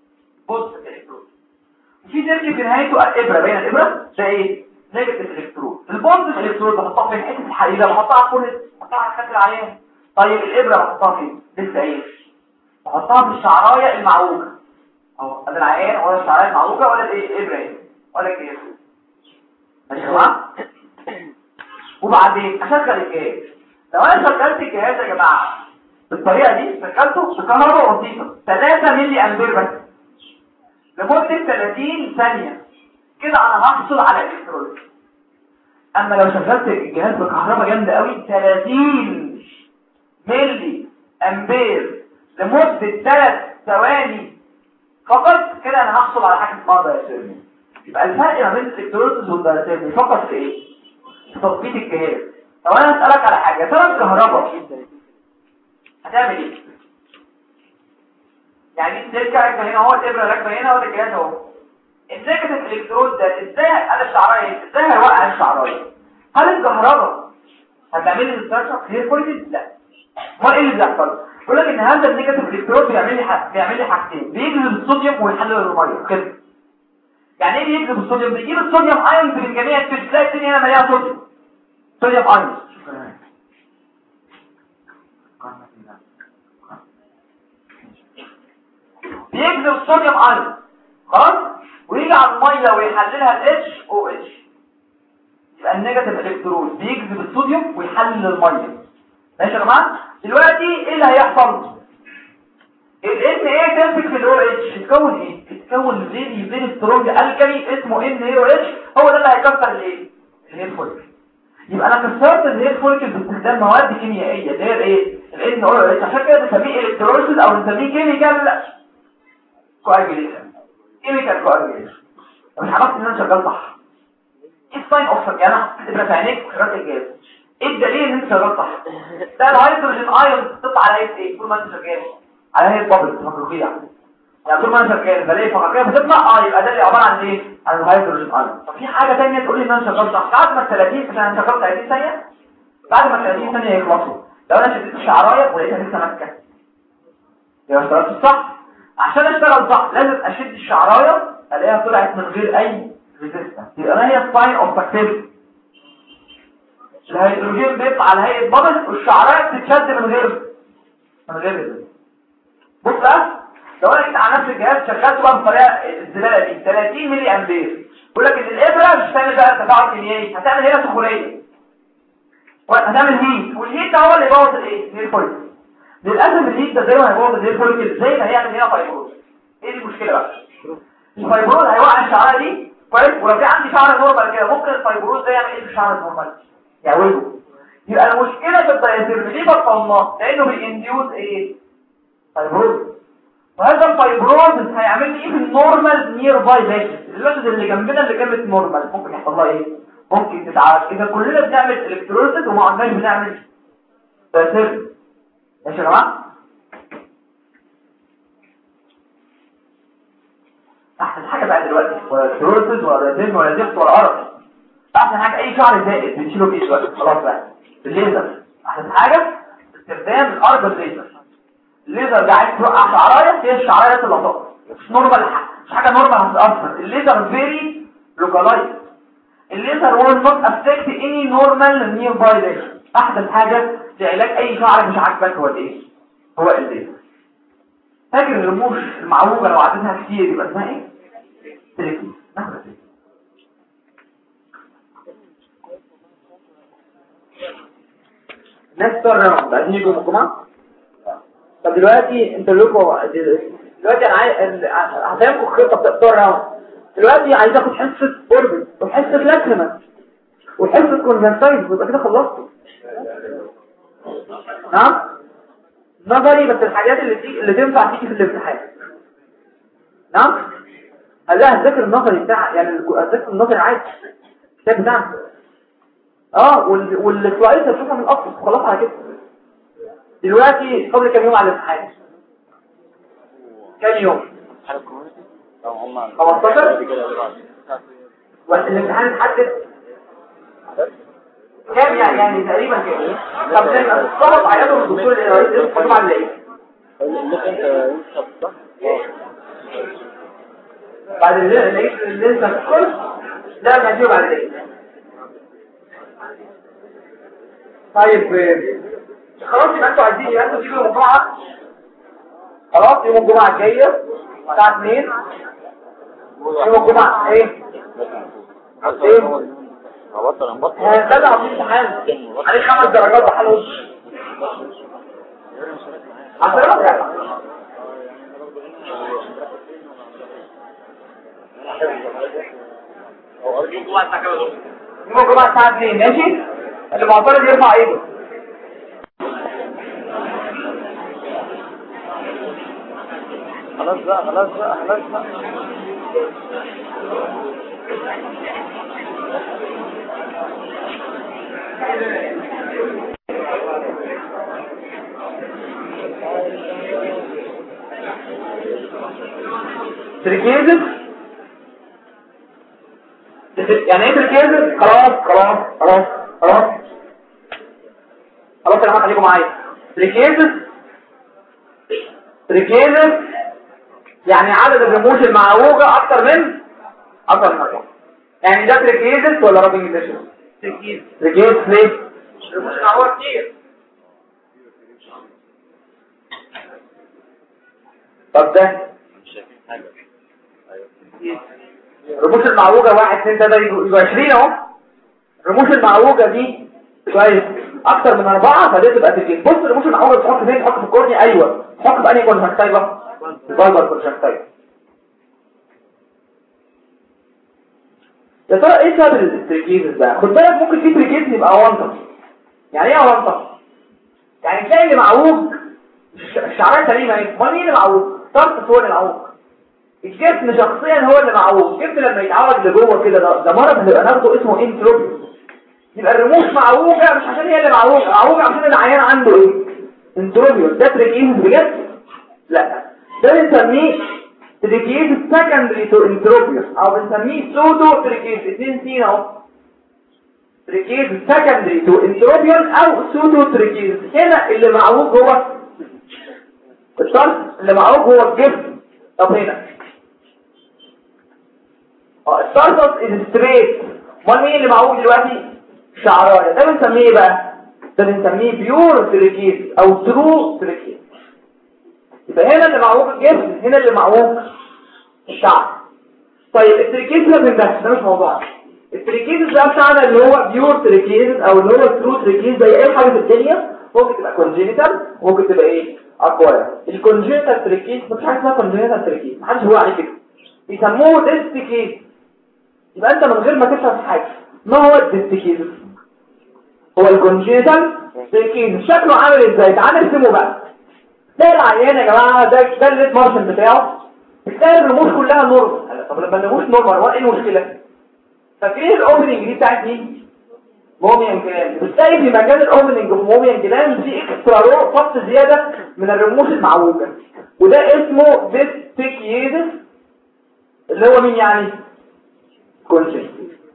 في سلك في نهايته ابره بين الابره ده ايه؟ نيجاتيف الكترود. البوزيتيف الكترود بحطها في حته الحديده، بحطها على كل بحطها على الخاتم عليها. طيب الابره بحطها فين؟ لسه ايه؟ بحطها في الشعرايه المعوجه اهو. ادي العيان ولا الشعرايه المعوجه ولا الايه الابره اهي ولا الجهاز ماشي يا جماعه. وبعدين اشغل الجهاز. لو انا شغلت الجهاز يا جماعه بالطريقه دي شغلته بكهرباء بسيطه 3 ملي امبير بس لمده 30 ثانيه كده انا هحصل على الكترود. اما لو شغلت الجهاز بكهرباء جامده قوي 30 ملي امبير لمده 3 ثواني فقط كده انا هحصل على حاجه اسمها دايثيرمي. يبقى الفرق ما بين الالكترودز والدايثيرمي فقط في ايه؟ في تظبيط الجهاز. لو انا اسالك على حاجه ترى الكهرباء هتعمل ايه؟ يعني السلكه راكبه هنا اهو، الابره راكبه هنا ولا الجهاز اهو. النيجاتيف الكترود ده ازاي على الشعرايه؟ ازاي هيوقع الشعرايه؟ هل الكهرباء هتعمل لي ديستراكشن هير فوليكل؟ لا. ما ايه اللي بيحصل؟ بيقول لك ان هذا النيجاتيف الكترون بيعمل لي حاجتين، بيجذب الصوديوم ويحلل الميه كده. يعني ايه بيجذب الصوديوم؟ بيجيب الصوديوم ايونز من جميع التشكيلات، تلاقي الدنيا هنا مليانه صوديوم ايونز. بيجذب الصوديوم ايونز خلاص، ويجي على الميه ويحللها ال HOH. يبقى النيجاتيف الكترون بيجذب الصوديوم ويحلل الميه. ماشي يا جماعه؟ دلوقتي ايه اللي هيحصل؟ ال تمسك في الOH يتكون ايه؟ يتكون زي سترونج الكالي اسمه NaOH، هو ده اللي هيكسر الايه؟ الهير فوليكل. يبقى انا كسرت الهير فوليكل باستخدام مواد كيميائيه اللي هي الايه؟ NaOH. عشان كده بنسميه الكتروليسيس او بنسميه كيميكال كواجيليشن. كيميكال كواجيليشن. مش عرفت ان انا شغال صح. ايه الساين اوف يعني انا هتبقى في عينيك وخرجت الجهاز. ايه الدليل ان انت شغال صح؟ ده الهيدروجين ايون بتطلع على ايه طول ما انت شغال؟ على هي البابل فقاقيع. يعني طول ما انا شغال بلاقي فقاقيع بتطلع يبقى ده اللي عباره عن ايه؟ عن الهيدروجين ايون. طب في حاجه ثانيه تقول لي ان انا شغال صح؟ بعد ما 30 عشان انا شغال 30 ثانيه، بعد ما 30 ثانيه يخلصوا لو انا شديت الشعرايه ولقيتها لسه ماسكه يبقى اشتغلت صح. عشان اشتغل صح لازم اشد الشعرايه الاقيها طلعت من غير اي ريزيستنس. يبقى ما هي الساين اوف سكسس؟ الهيدروجين بيطلع على هيئه بابل والشعرايه بتتشد من غير ريزيستنس. بص بقى لو انا جيت على نفس الجهاز شغلته بقى بطريقه الزباله دي 30 ملي امبير، بيقول لك ان الابره مش هتعمل بقى تفاعل كيميائي، هتعمل هنا سخونيه وهتعمل هيت، والهيت ده هو اللي يبوظ الايه؟ الهير فوليكل. للاسف الهيت ده زي ما هيبوظ الهير فوليكل زي ما هيعمل هنا فايبروز. ايه دي المشكله بقى؟ الفايبروز هيوقع الشعره دي كويس، ولو في عندي شعر نورمال كده ممكن الفايبروز ده يعمل ايه في الشعر النورمال؟ يعوجه. يبقى المشكله في الدايثيرم ليه بطلناه؟ لانه بينديوز ايه؟ فايبروز. وهذا الفايبروز هيعمل لي ايه في النورمال نير باي ليشن؟ الوحده اللي جنبنا اللي جنب النورمال ممكن يحصل لها ايه؟ ممكن تتعالج. اذا كلنا بنعمل الكتروليسيس وما عندناش بنعمل دايثيرم. ماشي يا جماعه؟ احسن حاجه بقى دلوقتي ولا الكتروليسيس ولا دايثيرم ولا زفت ولا قرف. احسن حاجه اي شعر زائد بنشيله بايه دلوقتي؟ خلاص بقى الليزر. احسن حاجه استخدام الارجل ليزر. الليزر ده عايز توقع شعرايه، هي الشعرايه اللي هتقع مش نورمال، مش حاجه نورمال هتتاثر. الليزر فيري لوكالايز. الليزر will not affect any normal nearby lesion. احسن حاجه لعلاج اي شعر مش عاجبك هو الايه؟ هو الليزر. فاكر الرموش المعوجه لو عدتها كتير يبقى اسمها ايه؟ تريكي. نكست راوند عايزين يجوا من الجمعه. طب دلوقتي انتوا لكم دلوقتي انا هفهمكم الخطه بتاعت الراوند. دلوقتي عايز اخد حصه اوربت وحصه لاكريما وحصه كونفنسايز ويبقى كده خلصت. نعم نظري بس الحاجات اللي تنفع تيجي في الامتحان. نعم قال لها هتذاكر النظري بتاع يعني هتذاكر النظري عادي الكتاب بتاعنا والسلايدز هتشوفها من الاصل خلاص على كده. دلوقتي قبل كام يوم على الامتحان؟ كام يوم؟ 15 والامتحان اتحدد كام يعني تقريبا كام؟ طب ده طلب عيادة الدكتور الرئيس اسمه على ايه؟ بعد اللي انت كل ده ما هتجيب على ايه؟ طيب خلاص يبقى انتوا عايزين يبقى انتوا تيجوا يوم الجمعه. خلاص يوم الجمعه الجايه الساعه 2 يوم الجمعه ايه؟ ده اللي عاملين امتحان عليه 5 درجات بحاله يوم الجمعه الساعه 2 ماشي؟ اللي معترض يرفع ايده. خلاص بقى تركيزك يعني ايه تركيزك؟ خلاص كده خليكم معايا. تريكيزس يعني عدد الرموش المعوجة اكتر من 4. يعني ده تريكيزس ولا رابنج ديشن؟ تريكيزس ليه؟ الرموش معوجة كتير. طب ده الرموش المعوجة 1 2 3 يبقى 20 اهو. الرموش المعوجة دي كويس اكتر من 4 فدي تبقى تريكيزس. بص الرموش المعوجة تحط فين؟ تحط في الكورنيا. ايوه تحط بأنهي كونجكتيفا؟ البالبر كونجكتيفا. يا ترى ايه سبب التريكيزس ده؟ خد بالك ممكن في تريكيزس يبقى اونطه. يعني ايه اونطه؟ يعني تلاقي اللي معوج الشعريه سليمه اهي، امال مين اللي معوج؟ طرف هو اللي معوج. الجسم شخصيا هو اللي معوج. الجسم لما يتعوج لجوه كده ده مرض هنبقى ناخده اسمه انتروبي. يبقى الرموش معوجه مش عشان هي اللي معوجه عشان العيان عنده ايه؟ انتروبي. ده تريكيزس بجد؟ لا ده بنسميه تريكيزس سكندري تو انتروبيوس او بنسميه سودو تريكيزس. 2 سين اهو. تريكيزس سكندري تو انتروبيوس او سودو تريكيزس. هنا اللي معوج هو الطرف، اللي معوج هو الجسم. طب هنا الطرف ستريت. امال مين اللي معوج دلوقتي؟ شعرايه. ده بنسميه ايه بقى؟ ده بنسميه بيور تريكيزس او ترو تريكيزس. يبقى هنا اللي معوج الجسم، هنا اللي معوج الشعر. طيب التريكيزس ده مش موضوع. التريكيزس ده بتاعنا اللي هو بيور تريكيزس او اللي هو ترو تريكيزس. زي اي حاجه في الدنيا ممكن تبقى كونجينيتال ممكن تبقى ايه؟ اكواير. الكونجينيتال تريكيزس مفيش حاجه اسمها كونجينيتال تريكيزس، محدش هو عليه كده، بيسموه ديستيكيزس. يبقى انت من غير ما تفهم حاجه ما هو الديستيكيزس؟ هو الكونجينيتال تريكيزس. شكله عامل ازاي؟ تعالى نرسمه بقى. ده العيان يا جماعه، ده الليد مارشن بتاعه. بتلاقي الرموش كلها نورمال. طب لما الرموش نورمال هو ايه المشكله؟ فاكرين الاوبننج دي بتاعت مين؟ موميان جلاند. بتلاقي في مكان الاوبننج في موميان جلاند في اكسترا رو خط زياده من الرموش المعوجه، وده اسمه ديستيكيزس اللي هو مين يعني؟ كونجنت.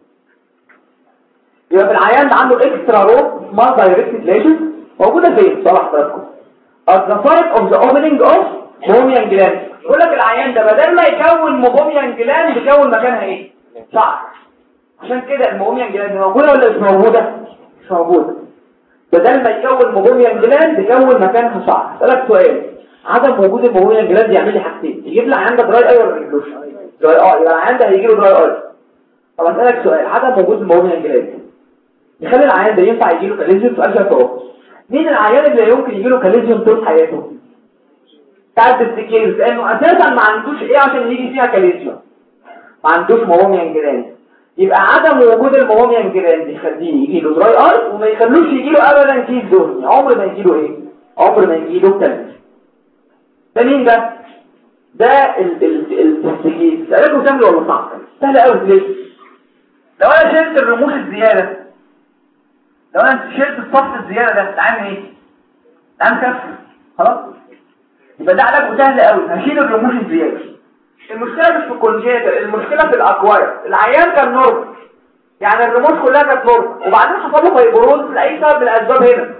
يبقى في العيان ده عنده اكسترا رو ما دايركتد ليشن موجوده فين؟ صلاح حضراتكم at the site of the opening of موميان جلاند. يقول لك العيان ده بدل ما يكون موميان جلاند يكون مكانها ايه؟ شعر. عشان كده الموميان جلاند موجوده ولا مش موجوده؟ مش موجوده. بدل ما يكون موميان جلاند يكون مكانها شعر. اسالك سؤال، عدم وجود الموميان جلاند يعمل لي حاجتين، يجيب لي عيان ده دراي اي ولا ما يجيبلوش؟ دراي يبقى العيان ده هيجي له دراي اي. طب اسالك سؤال، عدم وجود الموميان جلاند يخلي العيان ده ينفع يجي له كاليزيوم؟ سؤال شفوي. مين العيان اللي يمكن يجي له كاليزيوم طول حياته؟ بتاعت التكيز، لانه اساسا ما عندوش ايه عشان يجي فيها كاليزيوم، ما عندوش موميان جلاند. يبقى عدم وجود الموميان جلاند يخليه يجي له دراي اي وما يخلوش يجي له ابدا كيس دهني. عمر ما يجي له ايه؟ عمر ما يجي له كاليزيوم. ده مين ده؟ ده التكيز. سألته سهل ولا صعب؟ سهل قوي. ليه؟ لو انا شلت الرموش الزياده، لو انا شلت الصف الزياده ده تعمل ايه؟ تعمل كف خلاص. يبقى ده علاجه سهل قوي، هشيل الرموش الزياده. المشكله مش في الكونجيتال، المشكله في الاكواير. العيان كان نورمال، يعني الرموش كلها كانت نورمال، وبعدين حصل له فايبروز لاي سبب من الاسباب. هنا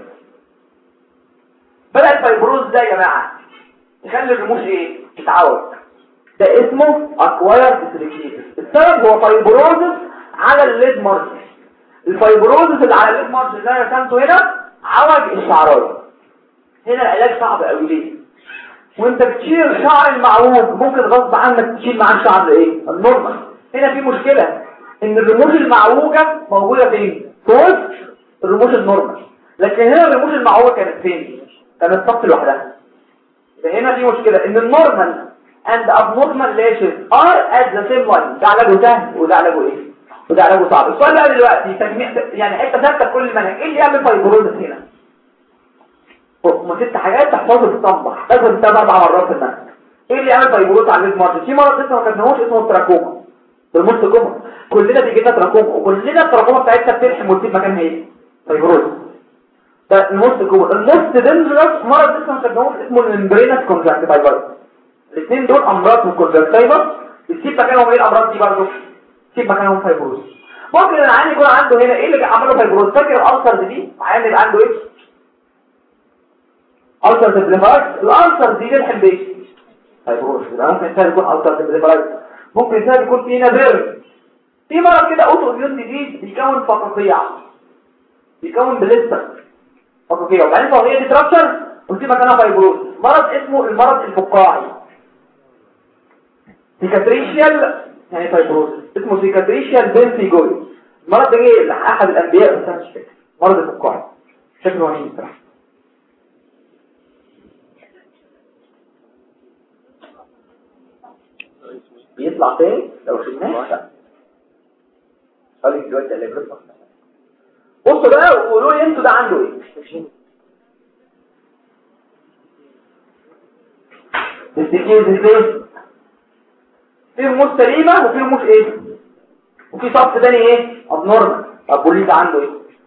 بدا الفايبروز ده يا جماعه يخلي الرموش ايه؟ تتعوج. ده اسمه اكواير ديسريكيتس. السبب هو فايبروز على الليد مارجن. الفايبروزس اللي على الليد مارجن اللي انا رسمته هنا عوج الشعرايه. هنا العلاج صعب قوي. ليه؟ وانت بتشيل الشعر المعوج ممكن غصب عنك تشيل معاه الشعر ايه؟ النورمال. هنا في مشكله ان الرموش المعوجه موجوده فين؟ في وسط الرموش النورمال، لكن هنا الرموش المعوجه كانت فين؟ كانت صف لوحدها. يبقى هنا في مشكله ان النورمال and abnormal lashes are at the same line. ده علاجه سهل وده علاجه ايه؟ وده علاجه صعب. السؤال بقى دلوقتي تجميع يعني حته ثابته في كل المنهج، ايه اللي يعمل فايبروزس هنا؟ ست حاجات تحفظه في الصنبح لازم 3-4 مرات في المنهج. ايه اللي يعمل فايبروزس على الليد مارجن؟ في مرض لسه ما خدناهوش اسمه التراكوما. بالمستقبل كلنا بيجي لنا تراكوما، وكلنا التراكوما بتاعتنا بتلحم وتسيب مكانها ايه؟ فايبروزس. ده المستقبل. الموست دينجرس مرض لسه ما خدناهوش اسمه الممبرينس كونجكتيفايتس. الاثنين دول امراض من الكونجكتيفا بتسيب مكانهم ايه؟ الامراض دي برضه تسيب مكانهم فايبروز. ممكن العيان يكون عنده هنا ايه اللي عمل له فايبروز؟ فاكر الالسر دي؟ عيان يبقى عنده ايه؟ ulcerative blepharosis. الالسر دي تلحم بايه؟ فايبروز. يبقى ممكن السبب يكون ulcerative blepharosis، ممكن السبب يكون فيه نادر. في مرض كده اوتو اميون ديزيز بيكون فقاقيع، بيكون بليستر فقاقيع، وبعدين الفقاقيع دي تراكشر وفي مكانها فايبروز. مرض اسمه المرض الفقاعي، سيكاتريشيال يعني فايبروز، اسمه سيكاتريشيال بنفيجوي. المرض ده جه لأحد الانبياء بس انا مش فاكر. مرض الفقاعي شكله وحش بصراحه. بيطلع تاني لو شلناه. قال دلوقتي اللي بيطلع. بصوا بقى وقولوا لي انتوا ده عنده ايه؟ التكيز ازاي؟ في رموز سليمه وفي رموز ايه؟ وفي صف تاني ايه؟ ابنورمال. طب قول لي ده عنده ايه؟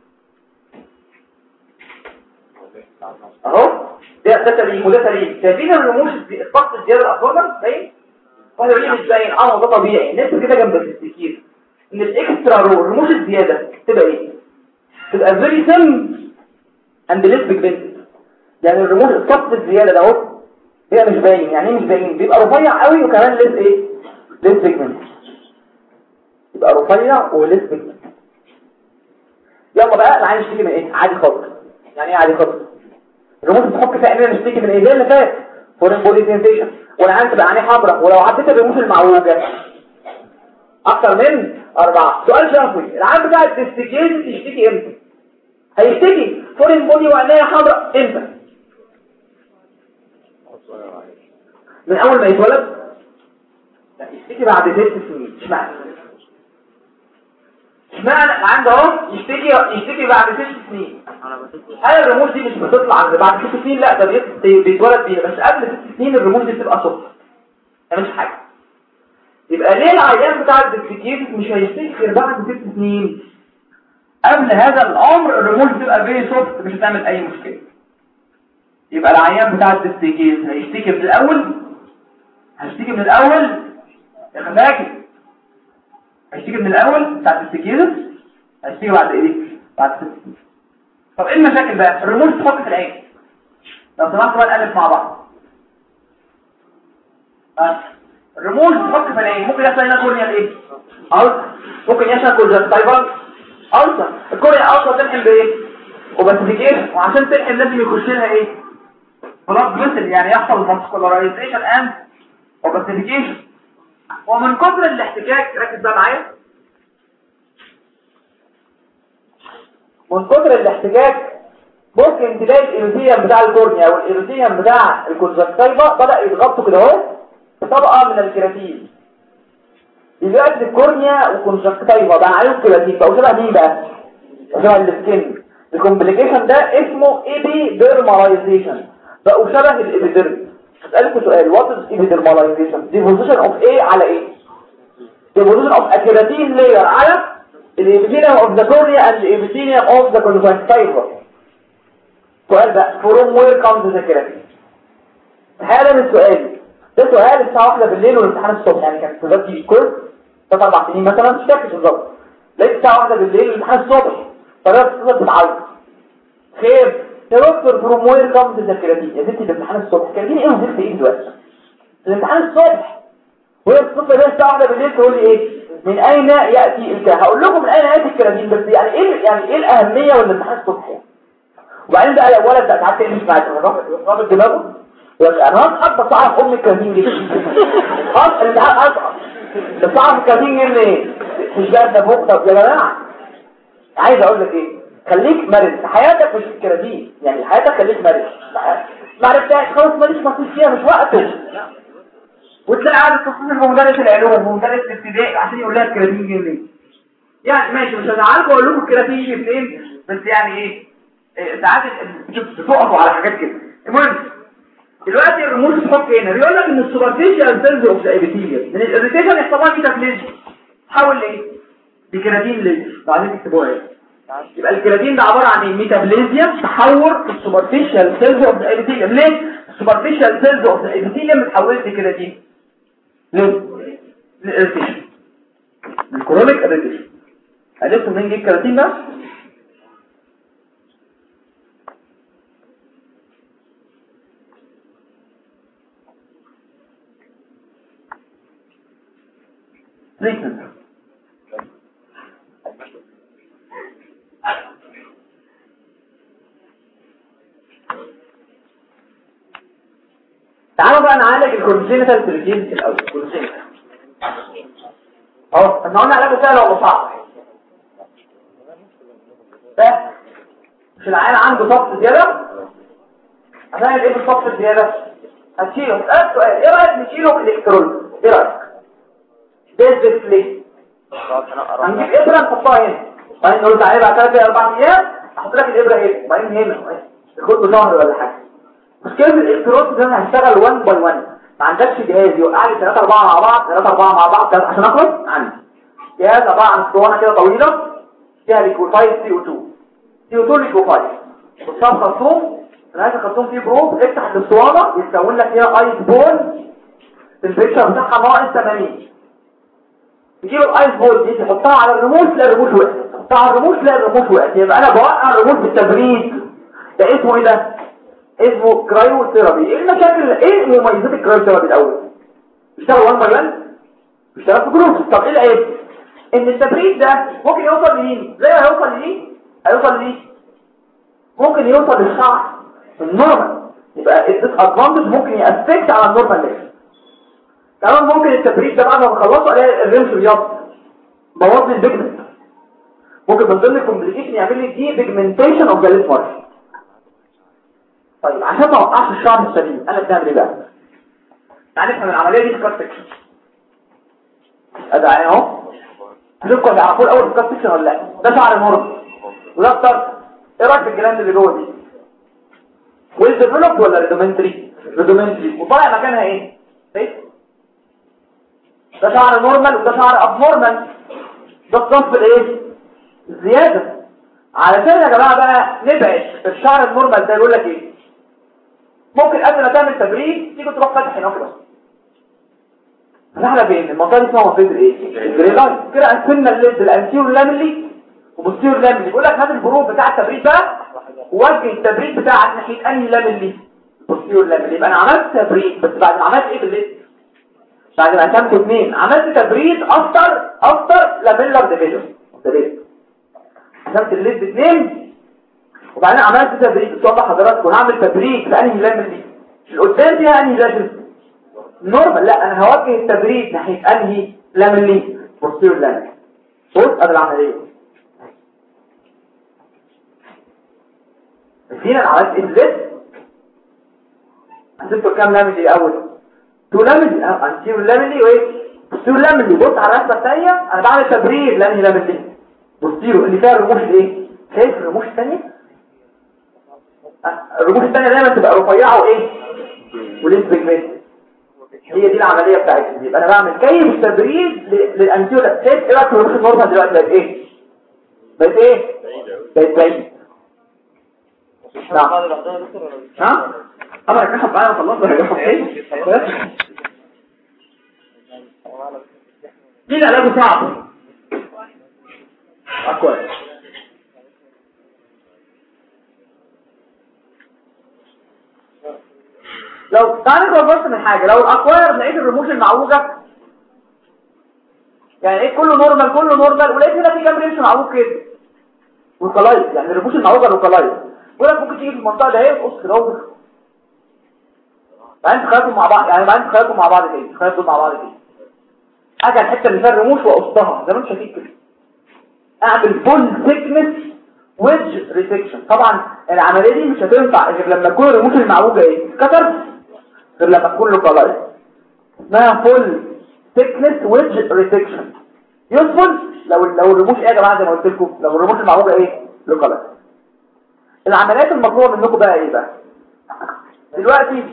اهو ده سليم وده سليم. شايفين الرموز الصف الزياده الابنورمال باين؟ واحد يقول لي مش باين. ده طبيعي. الناس كده جنب التكيز ان الاكسترا رو الرموز الزياده تبقى ايه؟ تبقى فيري سم اند ليس بيجمنتد. يعني الرموز الصف الزياده ده اهو هي مش باين. يعني ايه مش باين؟ بيبقى رفيع قوي وكمان ليس ايه؟ ليس بيجمنتد. يبقى رفيع وليس بيجمنتد. يلا بقى العين يشتكي من ايه؟ عادي خالص. يعني ايه عادي خالص؟ الرموز بتحك في عينينا نشتكي من ايه؟ زي اللي فات فورين بودي سنسيشن، والعين تبقى عينيه حمراء، ولو عديت الرموز المعوجه اكتر من 4. سؤال شافوي، العين بتاع التستيجيز تشتكي امتى؟ هيشتكي فورين بودي وعينيه حمراء امتى؟ من اول ما يتولد؟ لا يشتكي بعد 6 سنين. اشمعنى عنده اهو يشتكي بعد 6 سنين؟ هل الرموز دي مش بتطلع بعد 6 سنين؟ لا ده بيتولد بيها، بس قبل 6 سنين الرموز دي بتبقى صفر، ده مش حاجه. يبقى ليه العيان بتاع الديستيكيز مش هيشتكي غير بعد 6 سنين؟ قبل هذا الامر الرموز بتبقى فيري سوفت، مش هتعمل اي مشكله. يبقى العيان بتاع الديستيكيز هيشتكي من الاول يا خلاكي، هيشتكي من الاول بتاع الديستيكيز، هيشتكي بعد ايه؟ بعد 6 سنين. طب ايه المشاكل بقى؟ الرموز تفك في العين. لو سمحتوا بقى نقلب مع بعض. الرموز تفك في العين ممكن يحصل هنا كورنيال ايه؟ ممكن يحصل كونجكتيفال ألسر. الكورنيال ألسر تلحم بايه؟ وباسيفيكيشن، وعشان تلحم لازم يخش لها ايه؟ بلاد فيسل، يعني يحصل فاسكولارايزيشن اند وباسيفيكيشن. ومن كثر الاحتكاك، ركز بقى معايا، من كثر الاحتكاك ممكن تلاقي الإيروثيوم بتاع الكورنيا والإيروثيوم بتاع الكونجكتيفا بدأ يتغطوا كده اهو بطبقة من الكيراتين. دلوقتي الكورنيا والكونجكتيفا بقى عليهم كيراتين، بقوا شبه مين بقى؟ شبه السكين. الكومبليكيشن ده اسمه ايبيديرمالايزيشن، بقوا شبه الابيديرمس. هسألكوا سؤال، وات از ايبيديرمالايزيشن؟ ديبوزيشن اوف ايه على ايه؟ ديبوزيشن اوف كيراتين لاير على الابيثيليوم اوف ذا كورنيا اند الابيثيليوم اوف ذا كونجكتيفا. سؤال بقى، فروم وير كامز ذا كيراتين؟ هذا من السؤال ده سؤال الساعه 1 بالليل والامتحان الصبح، يعني كان في ذاتي كورس 3-4 سنين مثلا، مش فاكر بالظبط. لقيت الساعه 1 بالليل والامتحان الصبح، فقررت تتعود خير يا دكتور فروم وير كامز ذا كيراتين. يا ستي الامتحان الصبح، كيراتين ايه وزفت ايه دلوقتي؟ الامتحان الصبح وهي الصبح ده الساعه 1 بالليل تقول لي ايه؟ من اين ياتي الكلام؟ هقول لكم من اين ياتي الكيراتين، بس يعني ايه الاهميه والامتحان الصبح يعني؟ وبعدين بقى يا ولد ده قعدت مش معاك رابط دماغه، انا هقعد اعرف ام الكراتين دي الامتحان اصعب. بس اعرف الكراتين منين؟ مش بقى ده فوق. طب يا جماعه عايز اقول لك ايه، خليك مرن في حياتك، مش في الكراتين. يعني حياتك خليك مرن، ما عرفتش خلاص ماليش مصير فيها، مش وقته. وتلاقي قاعد تتصل بمدرس العلوم ومدرس الابتدائي عشان يقول لها الكراتين جه منين. يعني ماشي مش هزعلكم واقول لكم الكراتين يجي منين، بس يعني ايه ساعات بتقفوا على حاجات كده. المهم دلوقتي الرموز تفك هنا، بيقول لك ان السوبرفيشال سيلز اوف ذا ابيثيليوم من الاريتيشن يحصل لها ميتابليزم، تحول لايه؟ لكيراتين ليزر. بعدين تكتبوها ايه؟ يبقى الكيراتين ده عباره عن ايه؟ ميتابليزم، تحول في السوبرفيشال سيلز اوف ذا ابيثيليوم. ليه؟ السوبرفيشال سيلز اوف ذا ابيثيليوم اتحولت لكيراتين. ليه؟ الاريتيشن، الكرونيك اريتيشن. عرفتوا منين جه الكيراتين ده؟ الكيراتين ده عباره عن ايه؟ ميتابليزم، تحول في السوبرفيشال سيلز اوف ذا ابيثيليوم، تحول في السوبرفيشال سيلز اوف ذا ابيثيليوم لكيراتين. ليه؟ الاريتيشن، الكرونيك اريتيشن. عرفتوا منين جه الكيراتين ده؟ تريتمنت. تعالوا بقى نعالج الكونجينيتال تريتمنت الاول. كونجينيتال احنا قلنا علاجه سهل ولا صعب؟ ده مش العيان عنده ضغط زياده، هنعمل ايه بالضغط الزياده؟ هتشيله. هسألك سؤال، ايه رايك نشيله بالالكترول؟ ايه رايك؟ ده ليه؟ هنجيب ابره نحطها هنا، بعدين نقول تعالى بعد 3 4 ايام احط لك الابره هنا، بعدين هنا تاخد له شهر ولا حاجه. مشكله الالكترول ده انا هشتغل 1 باي 1، ما عندكش جهاز يوقع لي 3 4 مع بعض 3 4 مع بعض عشان اخلص. عندي جهاز عباره عن اسطوانه كده طويله فيها ليكوفايد CO2 ليكوفايد، والصام خرطوم، نهايه الخرطوم فيه بروب، افتح الاسطوانه يتكون لك فيها ايس بول، التمبريتشر بتاعها ناقص 80. تجيب الايس بول دي تحطها على الرموش، لا الرموش وقعت، تحطها على الرموش، لا الرموش وقعت، يبقى انا بوقع الرموش بالتبريد. ده اسمه ايه ده؟ اسمه كرايو ثيرابي. ايه المشاكل، ايه مميزات الكرايو ثيرابي الاول؟ بيشتغل 1 باي 1، بيشتغل في جروب. طب ايه العيب؟ ان التبريد ده ممكن يوصل لمين؟ زي ما هيوصل لمين؟ هيوصل لمين؟ ممكن يوصل للشعر النورمال، يبقى الديس ادفانتج ممكن يأفكت على النورمال ليفل. كمان ممكن التبريد ده بعد ما بخلصه الاقي الرمش بيض، بوظ لي البيجمنت، ممكن من ضمن الكومبليكيشن يعمل لي دي بيجمنتيشن اوف ذا ليف مارش. طيب عشان ما اوقعش الشعر السليم انا بنعمل ايه بقى؟ يعني نفهم العمليه دي في كات سكشن. ادي عين اهو، هتبقوا تعرفوا الاول في كات سكشن ولا لا؟ ده شعر مرض وده الطرف. ايه رايك في الجلاند اللي جوه دي؟ ويل ديفلوبد ولا ريدومنتري؟ ريدومنتري. وطالع مكانها ايه؟ ده شعر نورمال وده شعر اب نورمال، ده الصنف الايه؟ الزياده. علشان يا جماعه بقى نبعد الشعر النورمال ده، يقول لك ايه؟ ممكن قبل ما تعمل تبريد تيجي تروح فاتح هنا كده، احنا فين المنطقه دي اسمها منطقه الايه؟ الجريلاين. كده قسمنا الليد الانتيور لاملي وبوستيرور لاملي. بيقول لك هات البروف بتاع التبريد بقى ووجه التبريد بتاعك ناحيه انهي لاملي؟ بوستيرور لاملي. يبقى انا عملت تبريد، بس بعد ما عملت ايه في الليد؟ بعد ما قسمته 2 عملت تبريد افتر لاميلر ديفيجن. قسمت الليد 2 وبعدين عملت تبريد. توضح حضراتكم هعمل تبريد في انهي لاملي؟ القدام دي انهي لاملي؟ نورمال. لا انا هوجه التبريد ناحيه انهي لاملي؟ بوستيرور لاملي. بص ادي العمليه. فينا عملت ايه الليد؟ هسيبته كام لاملي الاول؟ 2 لاملي، انتيرور لاملي وايه؟ بوستيرور لاملي. بص على الرسمه الثانيه، انا بعمل تبريد لانهي لاملي؟ بوستيرور، اللي فيها الرموش الايه؟ شايف الرموش الثانيه؟ الرموش الثانيه دايما تبقى رفيعه وايه؟ وليس بيجمنت. هي دي العمليه بتاعتي. يبقى انا بعمل كيف تبريد للانتيرور. شايف ايه رايك في الرموش النورمال دلوقتي بقت ايه؟ بقت ايه؟ بقت بعيد. نعم. ها؟ اما رجعها معايا وخلصنا رجعها ايه؟ مين علاجه صعب؟ كويس. لو تعالى نخلص من حاجه، لو الاكواير لقيت الرموش المعوجه، يعني ايه كله نورمال ولقيت هنا في كام رمش معوج كده والكلايت، يعني الرموش المعوجه والكلايت، بقول لك ممكن تيجي في المنطقه ده اهي تقص كده وتخ، بعدين تخيطهم مع بعض، يعني بعدين تخيطهم مع بعض كده، تخيطهم مع بعض كده، اجي الحته اللي فيها الرموش واقصها زي ما انت شايف كده، اعمل فول ثيكنس ويدج ريسكشن. طبعا العمليه دي مش هتنفع غير لما تكون الرموش المعوجه ايه؟ اتكسرت، غير لما تكون له كلايت، اسمها فول ثيكنس ويدج ريسكشن. يوسفول لو الرموش ايه يا جماعه؟ زي ما قلت لكم لو الرموش المعوجه ايه؟ له كلايت. العمليات المطلوبه منكم بقى ايه بقى دلوقتي؟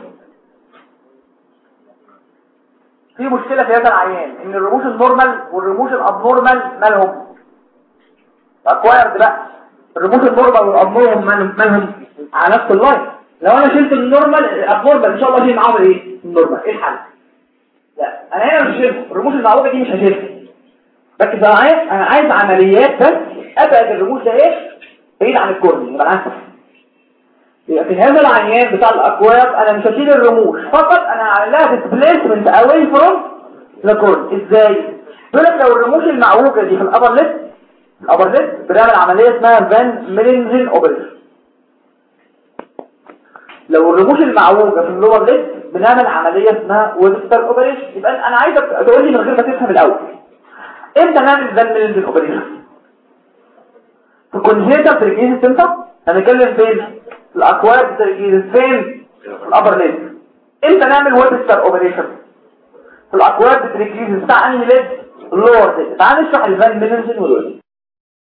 في مشكله في هذا العيان ان الرموش النورمال والرموش الابنورمال مالهم؟ اكوايرد بقى. الرموش النورمال والابنورمال مالهم على نفس اللاين. لو انا شلت النورمال الابنورمال ان شاء الله هيجي معاهم ايه؟ النورمال. ايه الحل؟ لا انا هنا مش هشيلها، الرموش المعوجه دي مش هشيلها، بس انا عايز عمليات بس ابعد الرموش ده ايه؟ بعيد عن الكورني. يبقى انا يبقى في هذا العيان بتاع الاكواب انا مش هشيل الرموش فقط، انا هعمل لها ديسبليسمنت اواي فروم ذا كورن. ازاي؟ بيقول لك لو الرموش المعوجه دي في الابر ليست بنعمل عمليه اسمها فان ميلينجن اوبريشن. لو الرموش المعوجه في اللور ليست بنعمل عمليه اسمها ويبستر اوبريشن. يبقى انا عايزك تقول لي من غير ما تفهم الاول امتى نعمل فان ميلينجن اوبريشن؟ في كونجيتال تريكيزيس امتى؟ هنتكلم فين؟ الاكواد تريكيزيس فين؟ في الابر ليست. امتى نعمل ويبستر اوبريشن؟ في الاكواد تريكيزيس بتاع انهي ليست؟ اللور ليست. تعال نشرح الفان ميلينجن والويبستر.